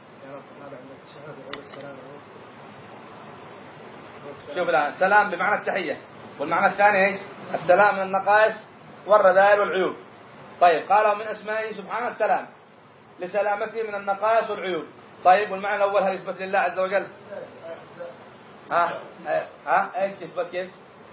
شوف الآن السلام بمعنى التحية، والمعنى الثاني إيش؟ السلام من النقائص والرذائل والعيوب. طيب، قال من أسمائه سبحانه السلام لسلامته من النقائص والعيوب. طيب، والمعنى الأول هل يثبت لله عز وجل؟ ها ها ايش يثبت كيف؟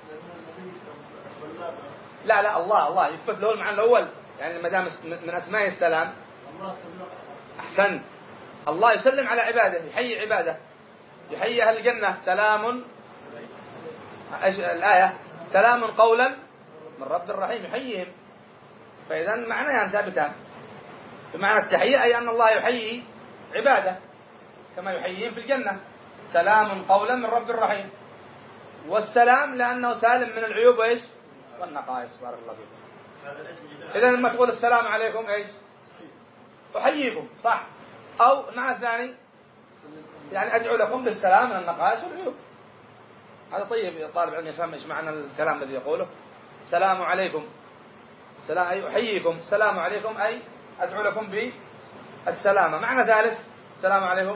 لا لا الله الله يثبت له المعنى الأول، يعني ما دام من أسمائه السلام. أحسن، الله يسلم على عباده، يحيي عباده، يحيي أهل الجنة. سلام، ايش الآية؟ سلام قولا من رب الرحيم، يحييهم. فإذا معنيان ثابتان، بمعنى التحية أي أن الله يحيي عباده كما يحييهم في الجنة، سلام قولا من رب الرحيم. والسلام لأنه سالم من العيوب وإيش؟ والنقائص. بارك الله فيكم. إذا لما تقول السلام عليكم إيش؟ أحييكم، صح؟ أو المعنى الثاني يعني أدعو لكم بالسلام من النقائص والعيوب. هذا طيب طالب علم يفهم إيش معنى الكلام الذي يقوله. السلام عليكم، السلام أي أحييكم، السلام عليكم أي أدعو لكم بالسلامة. معنى ثالث السلام عليكم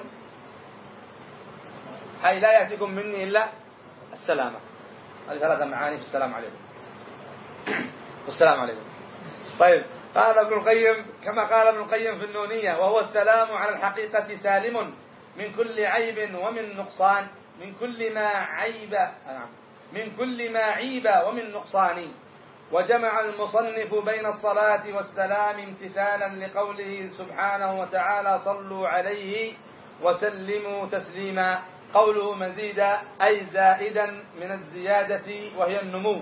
أي لا يأتيكم مني إلا السلامة. هذه ثلاثة معاني في السلام عليكم. والسلام عليكم. طيب، قال ابن القيم كما قال ابن القيم في النونية: وهو السلام على الحقيقة سالم من كل عيب ومن نقصان، من كل ما عيب من كل ما عيب ومن نقصان. وجمع المصنف بين الصلاة والسلام امتثالا لقوله سبحانه وتعالى: صلوا عليه وسلموا تسليما. قوله مزيدا أي زائدا من الزيادة وهي النمو.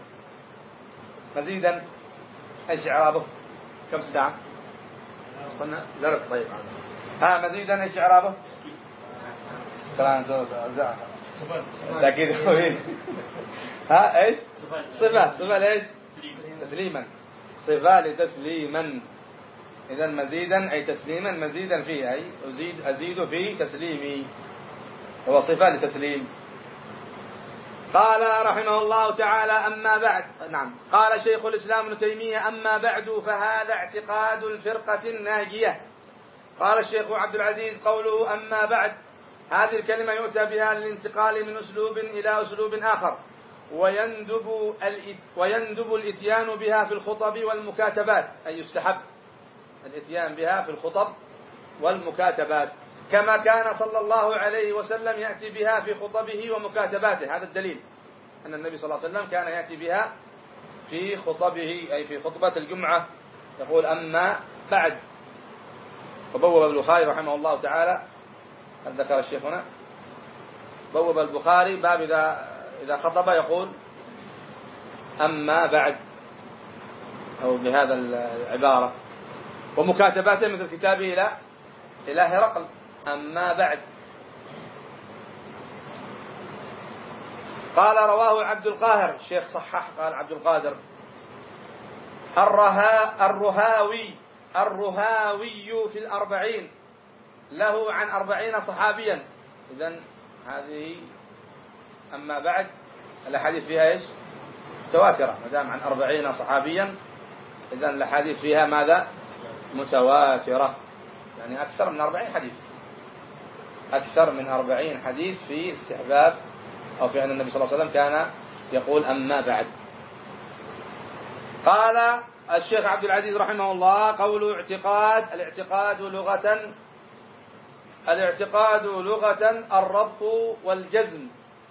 مزيدا ايش اعرابه؟ كم ساعة؟ قلنا درب. طيب، ها مزيدا ايش اعرابه؟ كلام اكيد. ها ايش؟ صفة صفة ليش؟ تسليما، صفة لتسليما. إذا مزيدا أي تسليما، مزيدا فيه أي أزيد أزيد في تسليمي، هو صفة لتسليم. قال رحمه الله تعالى: أما بعد. نعم، قال شيخ الإسلام ابن تيمية: أما بعد فهذا اعتقاد الفرقة الناجية. قال الشيخ عبد العزيز: قوله أما بعد هذه الكلمة يؤتى بها للانتقال من أسلوب إلى أسلوب آخر، ويندب ويندب الإتيان بها في الخطب والمكاتبات، أي يستحب الإتيان بها في الخطب والمكاتبات. كما كان صلى الله عليه وسلم يأتي بها في خطبه ومكاتباته. هذا الدليل أن النبي صلى الله عليه وسلم كان يأتي بها في خطبه، أي في خطبة الجمعة، يقول أما بعد. وبوب البخاري رحمه الله تعالى، هل ذكر الشيخ هنا؟ بوب البخاري باب إذا إذا خطب يقول أما بعد، أو بهذا العبارة. ومكاتباته مثل كتابه إلى إلى هرقل، أما بعد. قال رواه عبد القاهر، الشيخ صحح قال عبد القادر، الرها الرهاوي الرهاوي في الأربعين له عن أربعين صحابيا. إذن هذه أما بعد الأحاديث فيها إيش؟ متواترة، ما دام عن أربعين صحابيا إذن الأحاديث فيها ماذا؟ متواترة، يعني أكثر من أربعين حديث، أكثر من أربعين حديث في استحباب أو في أن النبي صلى الله عليه وسلم كان يقول أما بعد. قال الشيخ عبد العزيز رحمه الله: قول اعتقاد، الاعتقاد لغة الاعتقاد لغة الربط والجزم،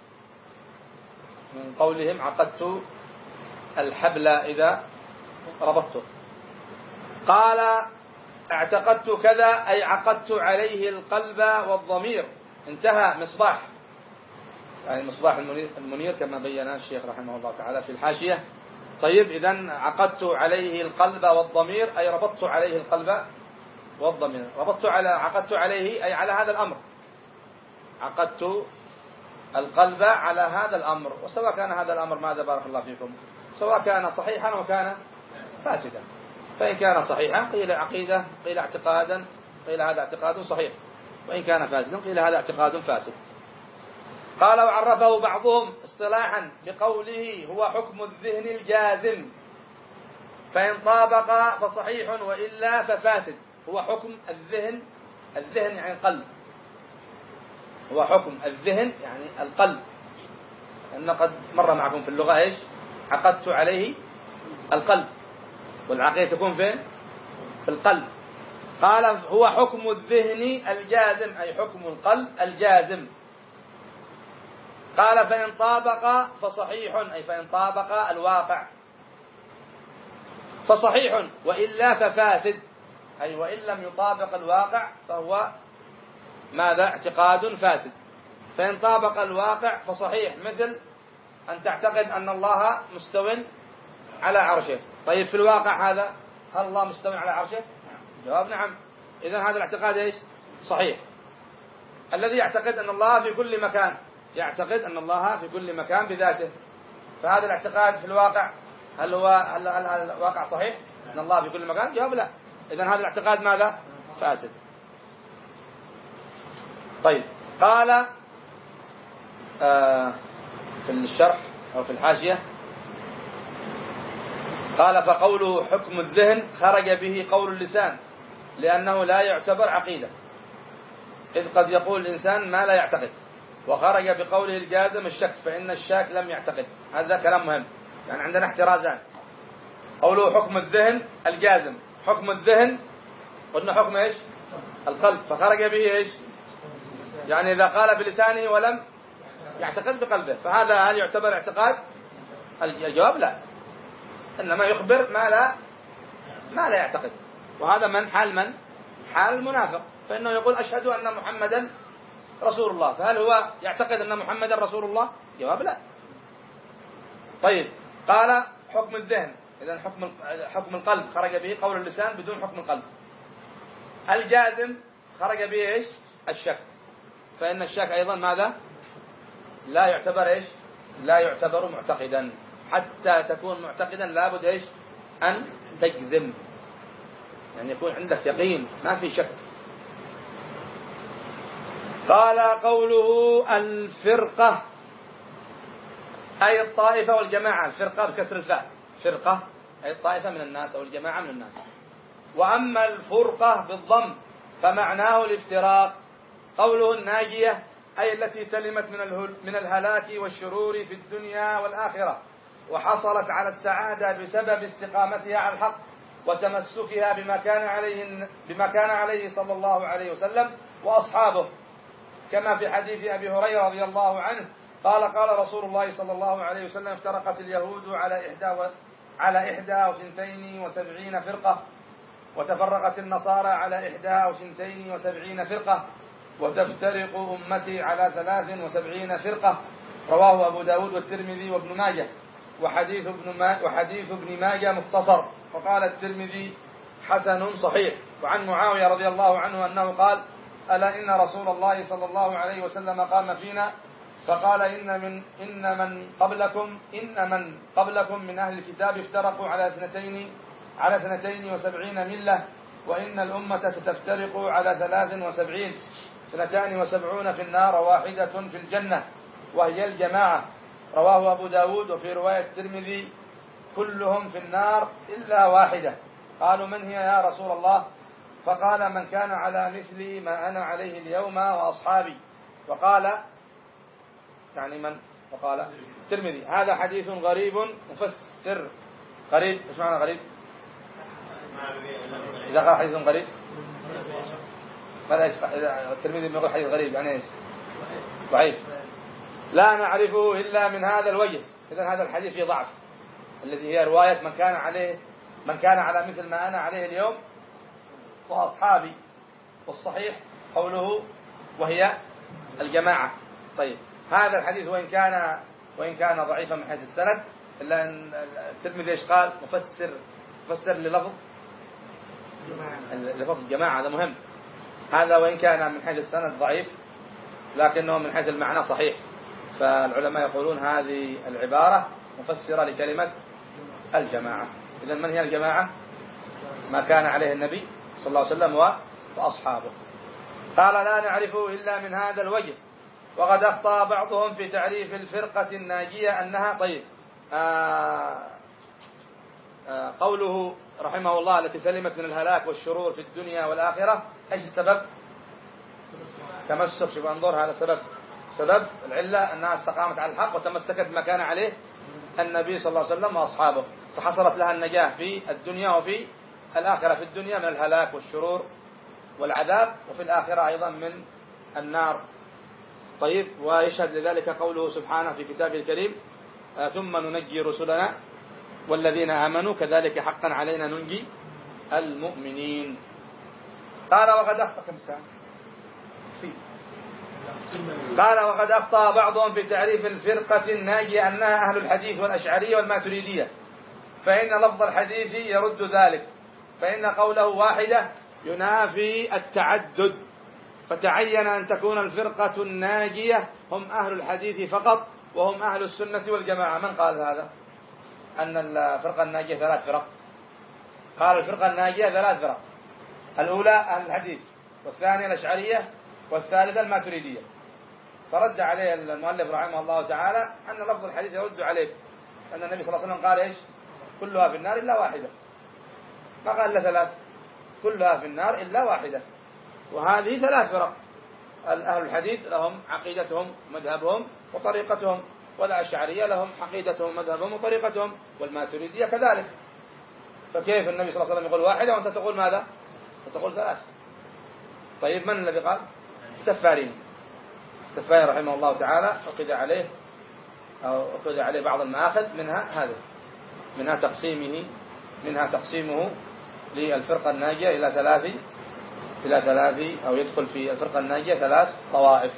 من قولهم عقدت الحبل إذا ربطته. قال اعتقدت كذا أي عقدت عليه القلب والضمير. انتهى مصباح، يعني مصباح المنير كما بينا الشيخ رحمه الله تعالى في الحاشية. طيب، إذن عقدت عليه القلب والضمير أي ربطت عليه القلب والضمير. ربطت على عقدت عليه أي على هذا الأمر، عقدت القلب على هذا الأمر. وسواء كان هذا الأمر ماذا بارك الله فيكم، سواء كان صحيحا وكان فاسدا. فإن كان صحيحا قيل عقيدة، قيل اعتقادا، قيل هذا اعتقاد صحيح. وإن كان فاسدا قيل هذا اعتقاد فاسد. قال وعرفه بعضهم اصطلاحا بقوله هو حكم الذهن الجازم، فإن طابق فصحيح وإلا ففاسد. هو حكم الذهن، الذهن يعني القلب، هو حكم الذهن يعني القلب. لأن قد مر معكم في اللغة إيش؟ عقدت عليه القلب، والعقيدة تكون فين؟ في القلب. قال هو حكم الذهن الجازم أي حكم القلب الجازم. قال فإن طابق فصحيح أي فإن طابق الواقع فصحيح وإلا ففاسد، أي وإن لم يطابق الواقع فهو ماذا؟ اعتقاد فاسد. فإن طابق الواقع فصحيح، مثل أن تعتقد أن الله مستو على عرشه. طيب في الواقع هذا هل الله مستو على عرشه؟ جواب نعم. إذن هذا الاعتقاد إيش؟ صحيح. الذي يعتقد أن الله في كل مكان، يعتقد أن الله في كل مكان بذاته، فهذا الاعتقاد في الواقع هل هو هل, هل, هل الواقع صحيح أن الله في كل مكان؟ جواب لا. إذن هذا الاعتقاد ماذا؟ فاسد. طيب، قال آه في الشرح أو في الحاشية، قال فقوله حكم الذهن خرج به قول اللسان لأنه لا يعتبر عقيدة، إذ قد يقول الإنسان ما لا يعتقد. وخرج بقوله الجازم الشك، فإن الشاك لم يعتقد. هذا كلام مهم، يعني عندنا احترازان. قوله حكم الذهن الجازم، حكم الذهن قلنا حكم إيش؟ القلب، فخرج به إيش؟ يعني إذا قال بلسانه ولم يعتقد بقلبه فهذا هل يعتبر اعتقاد؟ الجواب لا، إنما يخبر ما لا ما لا يعتقد. وهذا من حال من؟ حال المنافق، فإنه يقول أشهد أن محمدا رسول الله، فهل هو يعتقد أن محمدا رسول الله؟ جواب لا. طيب، قال حكم الذهن، إذن حكم حكم القلب خرج به قول اللسان بدون حكم القلب. الجازم خرج به إيش؟ الشك، فإن الشك أيضا ماذا؟ لا يعتبر إيش؟ لا يعتبر معتقدا. حتى تكون معتقدا لابد إيش؟ أن تجزم، يعني يكون عندك يقين ما في شك. قال قوله الفرقة أي الطائفة والجماعة، الفرقة بكسر الفاء، فرقة أي الطائفة من الناس أو الجماعة من الناس. وأما الفرقة بالضم فمعناه الافتراق. قوله الناجية أي التي سلمت من من الهلاك والشرور في الدنيا والآخرة، وحصلت على السعادة بسبب استقامتها على الحق وتمسكها بما كان عليه بما كان عليه صلى الله عليه وسلم وأصحابه، كما في حديث أبي هريرة رضي الله عنه قال قال رسول الله صلى الله عليه وسلم: افترقت اليهود على إحدى و... على إحدى وثنتين وسبعين فرقة، وتفرقت النصارى على إحدى وثنتين وسبعين فرقة، وتفترق أمتي على ثلاث وسبعين فرقة. رواه أبو داود والترمذي وابن ماجه. وحديث ابن, ما... وحديث ابن ماجه مختصر، وقال الترمذي حسن صحيح. وعن معاوية رضي الله عنه أنه قال: ألا إن رسول الله صلى الله عليه وسلم قام فينا فقال: إن من إن من قبلكم إن من قبلكم من أهل الكتاب افترقوا على اثنتين على اثنتين وسبعين ملة، وإن الأمة ستفترق على ثلاث وسبعين، اثنتان وسبعون في النار وواحدة في الجنة، وهي الجماعة. رواه أبو داود. وفي رواية الترمذي: كلهم في النار إلا واحدة. قالوا: من هي يا رسول الله؟ فقال: من كان على مثل ما أنا عليه اليوم وأصحابي. وقال يعني من وقال الترمذي: هذا حديث غريب مفسر. غريب ايش معنى غريب؟ إذا قال حديث غريب ماذا إذا الترمذي يقول حديث غريب يعني ايش؟ ضعيف، لا نعرفه إلا من هذا الوجه. إذا هذا الحديث فيه ضعف، الذي هي رواية من كان عليه من كان على مثل ما أنا عليه اليوم وأصحابي. والصحيح قوله وهي الجماعة. طيب، هذا الحديث وإن كان وإن كان ضعيفا من حيث السند، إلا أن الترمذي ايش قال؟ مفسر مفسر للفظ لفظ الجماعة. هذا مهم. هذا وإن كان من حيث السند ضعيف، لكنه من حيث المعنى صحيح. فالعلماء يقولون هذه العبارة مفسرة لكلمة الجماعة. إذا من هي الجماعة؟ ما كان عليه النبي صلى الله عليه وسلم وأصحابه. قال: لا نعرفه إلا من هذا الوجه. وقد أخطأ بعضهم في تعريف الفرقة الناجية أنها طيب آه آه قوله رحمه الله: التي سلمت من الهلاك والشرور في الدنيا والآخرة. ايش السبب؟ تمسك. شوف انظر، هذا سبب سبب العلة أنها استقامت على الحق وتمسكت بما كان عليه النبي صلى الله عليه وسلم وأصحابه، فحصلت لها النجاة في الدنيا وفي الآخرة. في الدنيا من الهلاك والشرور والعذاب، وفي الآخرة أيضا من النار. طيب، ويشهد لذلك قوله سبحانه في كتابه الكريم: ثم ننجي رسلنا والذين آمنوا كذلك حقا علينا ننجي المؤمنين. قال: وقد أخطأ كم ساعة؟ قال: وقد أخطأ بعضهم في تعريف الفرقة الناجية أنها أهل الحديث والأشعرية والماتريدية، فإن لفظ الحديث يرد ذلك، فإن قوله واحدة ينافي التعدد، فتعين أن تكون الفرقة الناجية هم أهل الحديث فقط، وهم أهل السنة والجماعة. من قال هذا؟ أن الفرقة الناجية ثلاث فرق. قال: الفرقة الناجية ثلاث فرق: الأولى أهل الحديث، والثانية الأشعرية، والثالثة الماتريدية. فرد عليه المؤلف رحمه الله تعالى أن لفظ الحديث يرد عليه، أن النبي صلى الله عليه وسلم قال إيش؟ كلها في النار إلا واحدة. ما قال إلا ثلاث، كلها في النار إلا واحدة. وهذه ثلاث فرق: أهل الحديث لهم عقيدتهم مذهبهم وطريقتهم، والأشعرية لهم عقيدتهم مذهبهم وطريقتهم، والماتريدية كذلك. فكيف النبي صلى الله عليه وسلم يقول واحدة وأنت تقول ماذا؟ تقول ثلاث. طيب، من الذي قال؟ السفارين. السفاري رحمه الله تعالى أخذ عليه أو أخذ عليه بعض المآخذ، منها هذا منها تقسيمه منها تقسيمه للفرقة الناجية إلى ثلاث إلى ثلاث أو يدخل في الفرقة الناجية ثلاث طوائف.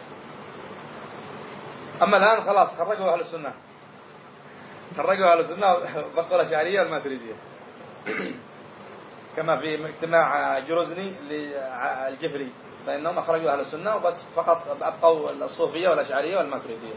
أما الآن خلاص خرجوا أهل السنة خرجوا أهل السنة وبقوا الأشعرية والماتريدية كما في اجتماع جروزني للجفري، فإنهم أخرجوا أهل السنة وبس فقط أبقوا الصوفية والأشعرية والماتريدية.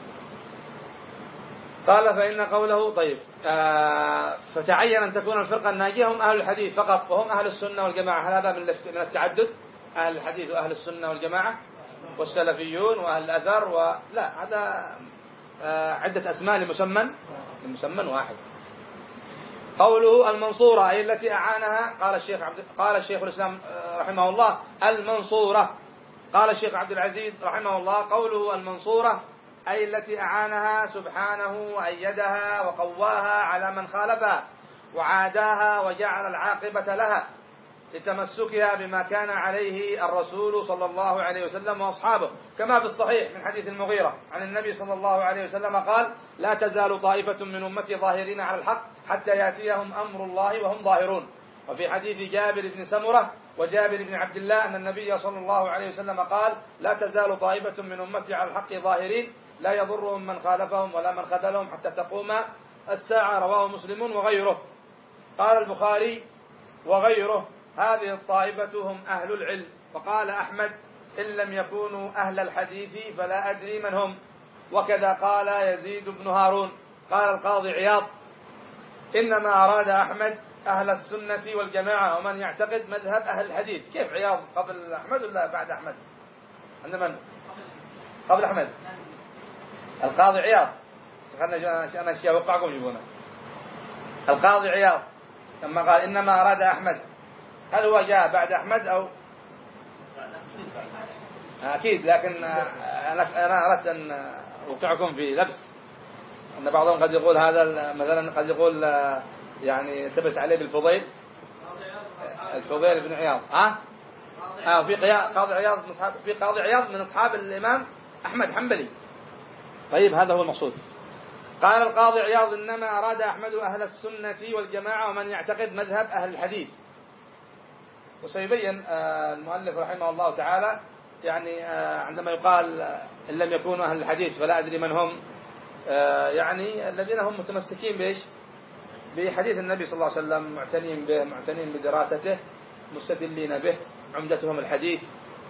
قال: فإن قوله طيب آه فتعين أن تكون الفرقة الناجية هم أهل الحديث فقط، وهم أهل السنة والجماعة. هل هذا من التعدد؟ أهل الحديث وأهل السنة والجماعة والسلفيون وأهل الأثر ولا، هذا آه عدة أسماء لمسمى لمسمى واحد. قوله المنصورة أي التي أعانها، قال الشيخ عبد قال الشيخ الإسلام رحمه الله المنصورة. قال الشيخ عبد العزيز رحمه الله: قوله المنصورة أي التي أعانها سبحانه وأيدها وقواها على من خالفها وعاداها وجعل العاقبة لها لتمسكها بما كان عليه الرسول صلى الله عليه وسلم وأصحابه، كما في الصحيح من حديث المغيرة عن النبي صلى الله عليه وسلم قال: لا تزال طائفة من أمتي ظاهرين على الحق حتى يأتيهم أمر الله وهم ظاهرون. وفي حديث جابر بن سمرة وجابر بن عبد الله أن النبي صلى الله عليه وسلم قال: لا تزال طائفة من أمتي على الحق ظاهرين لا يضرهم من خالفهم ولا من خذلهم حتى تقوم الساعة. رواه مسلم وغيره. قال البخاري وغيره: هذه الطائفة هم أهل العلم. وقال أحمد: إن لم يكونوا أهل الحديث فلا أدري من هم. وكذا قال يزيد بن هارون. قال القاضي عياض: إنما أراد أحمد أهل السنة والجماعة ومن يعتقد مذهب أهل الحديث. كيف عياض قبل أحمد ولا بعد أحمد؟ عند من؟ قبل أحمد. القاضي عياض. أنا أشياء وقعكم يجيبونها. القاضي عياض لما قال إنما أراد أحمد، هل هو جاء بعد أحمد أو أكيد؟ لكن أنا أردت أن أوقعكم في لبس أن بعضهم قد يقول هذا مثلا، قد يقول يعني التبس عليه بالفضيل، الفضيل بن عياض. ها آه في قاضي عياض من أصحاب في قاضي عياض من أصحاب الإمام أحمد حنبلي. طيب هذا هو المقصود. قال القاضي عياض: إنما أراد أحمد أهل السنة والجماعة ومن يعتقد مذهب أهل الحديث. وسيبين المؤلف رحمه الله تعالى يعني عندما يقال إن لم يكونوا أهل الحديث فلا أدري من هم، يعني الذين هم متمسكين بإيش؟ بحديث النبي صلى الله عليه وسلم، معتنين به، معتنين بدراسته، مستدلين به، عمدتهم الحديث،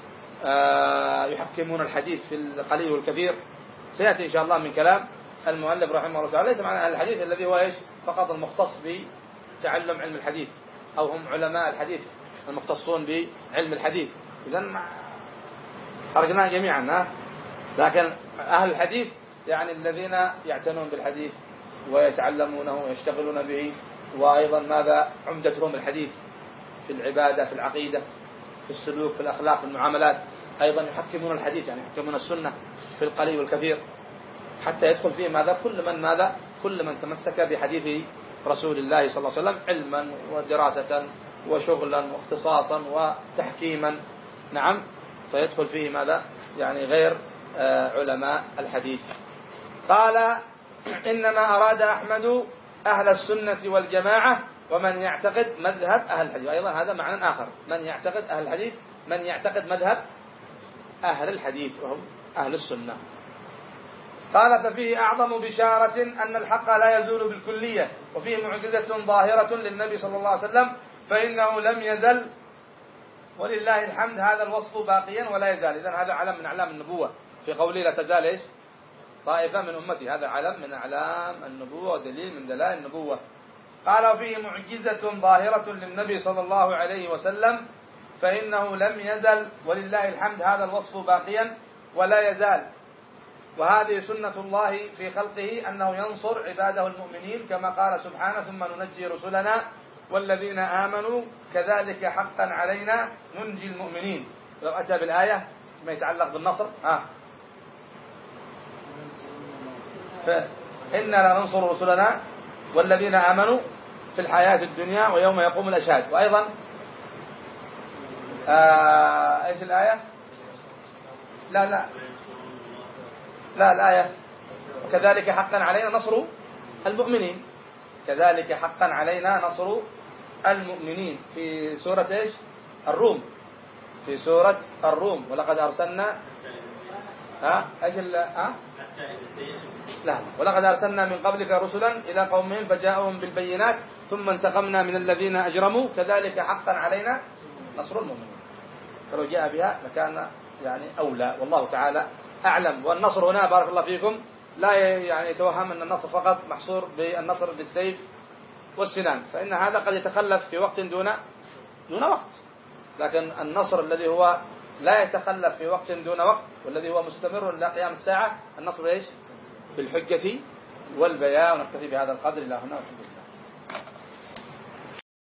يحكمون الحديث في القليل والكثير. سيأتي إن شاء الله من كلام المؤلف رحمه الله تعالى. ليس معنى أهل الحديث الذي هو إيش؟ فقط المختص بتعلم علم الحديث، أو هم علماء الحديث المختصون بعلم الحديث، إذن خرجنا جميعا. لكن أهل الحديث يعني الذين يعتنون بالحديث ويتعلمونه ويشتغلون به، وأيضا ماذا؟ عمدتهم الحديث في العبادة، في العقيدة، في السلوك، في الأخلاق، في المعاملات. أيضا يحكمون الحديث، يعني يحكمون السنة في القليل والكثير، حتى يدخل فيه ماذا؟ كل من ماذا؟ كل من تمسك بحديث رسول الله صلى الله عليه وسلم علما ودراسة وشغلا واختصاصا وتحكيما. نعم، فيدخل فيه ماذا؟ يعني غير علماء الحديث. قال: إنما أراد أحمد أهل السنة والجماعة ومن يعتقد مذهب أهل الحديث. أيضا هذا معنى آخر، من يعتقد أهل الحديث، من يعتقد مذهب أهل الحديث وهم أهل السنة. قال: ففيه أعظم بشارة أن الحق لا يزول بالكلية، وفيه معجزة ظاهرة للنبي صلى الله عليه وسلم، فإنه لم يزل ولله الحمد هذا الوصف باقيا ولا يزال. إذن هذا علم من أعلام النبوة في قوله لا تزال إيش؟ طائفة من أمتي، هذا علم من أعلام النبوة ودليل من دلائل النبوة. قال: وفيه معجزة ظاهرة للنبي صلى الله عليه وسلم، فإنه لم يزل ولله الحمد هذا الوصف باقيا ولا يزال. وهذه سنة الله في خلقه أنه ينصر عباده المؤمنين، كما قال سبحانه: ثم ننجي رسلنا والذين آمنوا كذلك حقا علينا ننجي المؤمنين. لو أتى بالآية ما يتعلق بالنصر، آه فإننا ننصر رسلنا والذين آمنوا في الحياة الدنيا ويوم يقوم الأشهاد. وأيضا آه إيش الآية؟ لا لا لا الآية: وكذلك حقا علينا نصر المؤمنين. كذلك حقا علينا نصر المؤمنين في سورة إيش؟ الروم. في سورة الروم: ولقد أرسلنا ها إيش ال ها لا ولقد أرسلنا من قبلك رسلا إلى قومهم فجاءهم بالبينات ثم انتقمنا من الذين أجرموا كذلك حقا علينا نصر المؤمنين. فلو جاء بها لكان يعني أولى، والله تعالى أعلم. والنصر هنا بارك الله فيكم لا يعني يتوهم أن النصر فقط محصور بالنصر بالسيف والسنان، فإن هذا قد يتخلف في وقت دون دون وقت. لكن النصر الذي هو لا يتخلف في وقت دون وقت والذي هو مستمر إلى قيام الساعة، النصر إيش؟ بالحجة والبيان. ونكتفي بهذا القدر إلى هنا.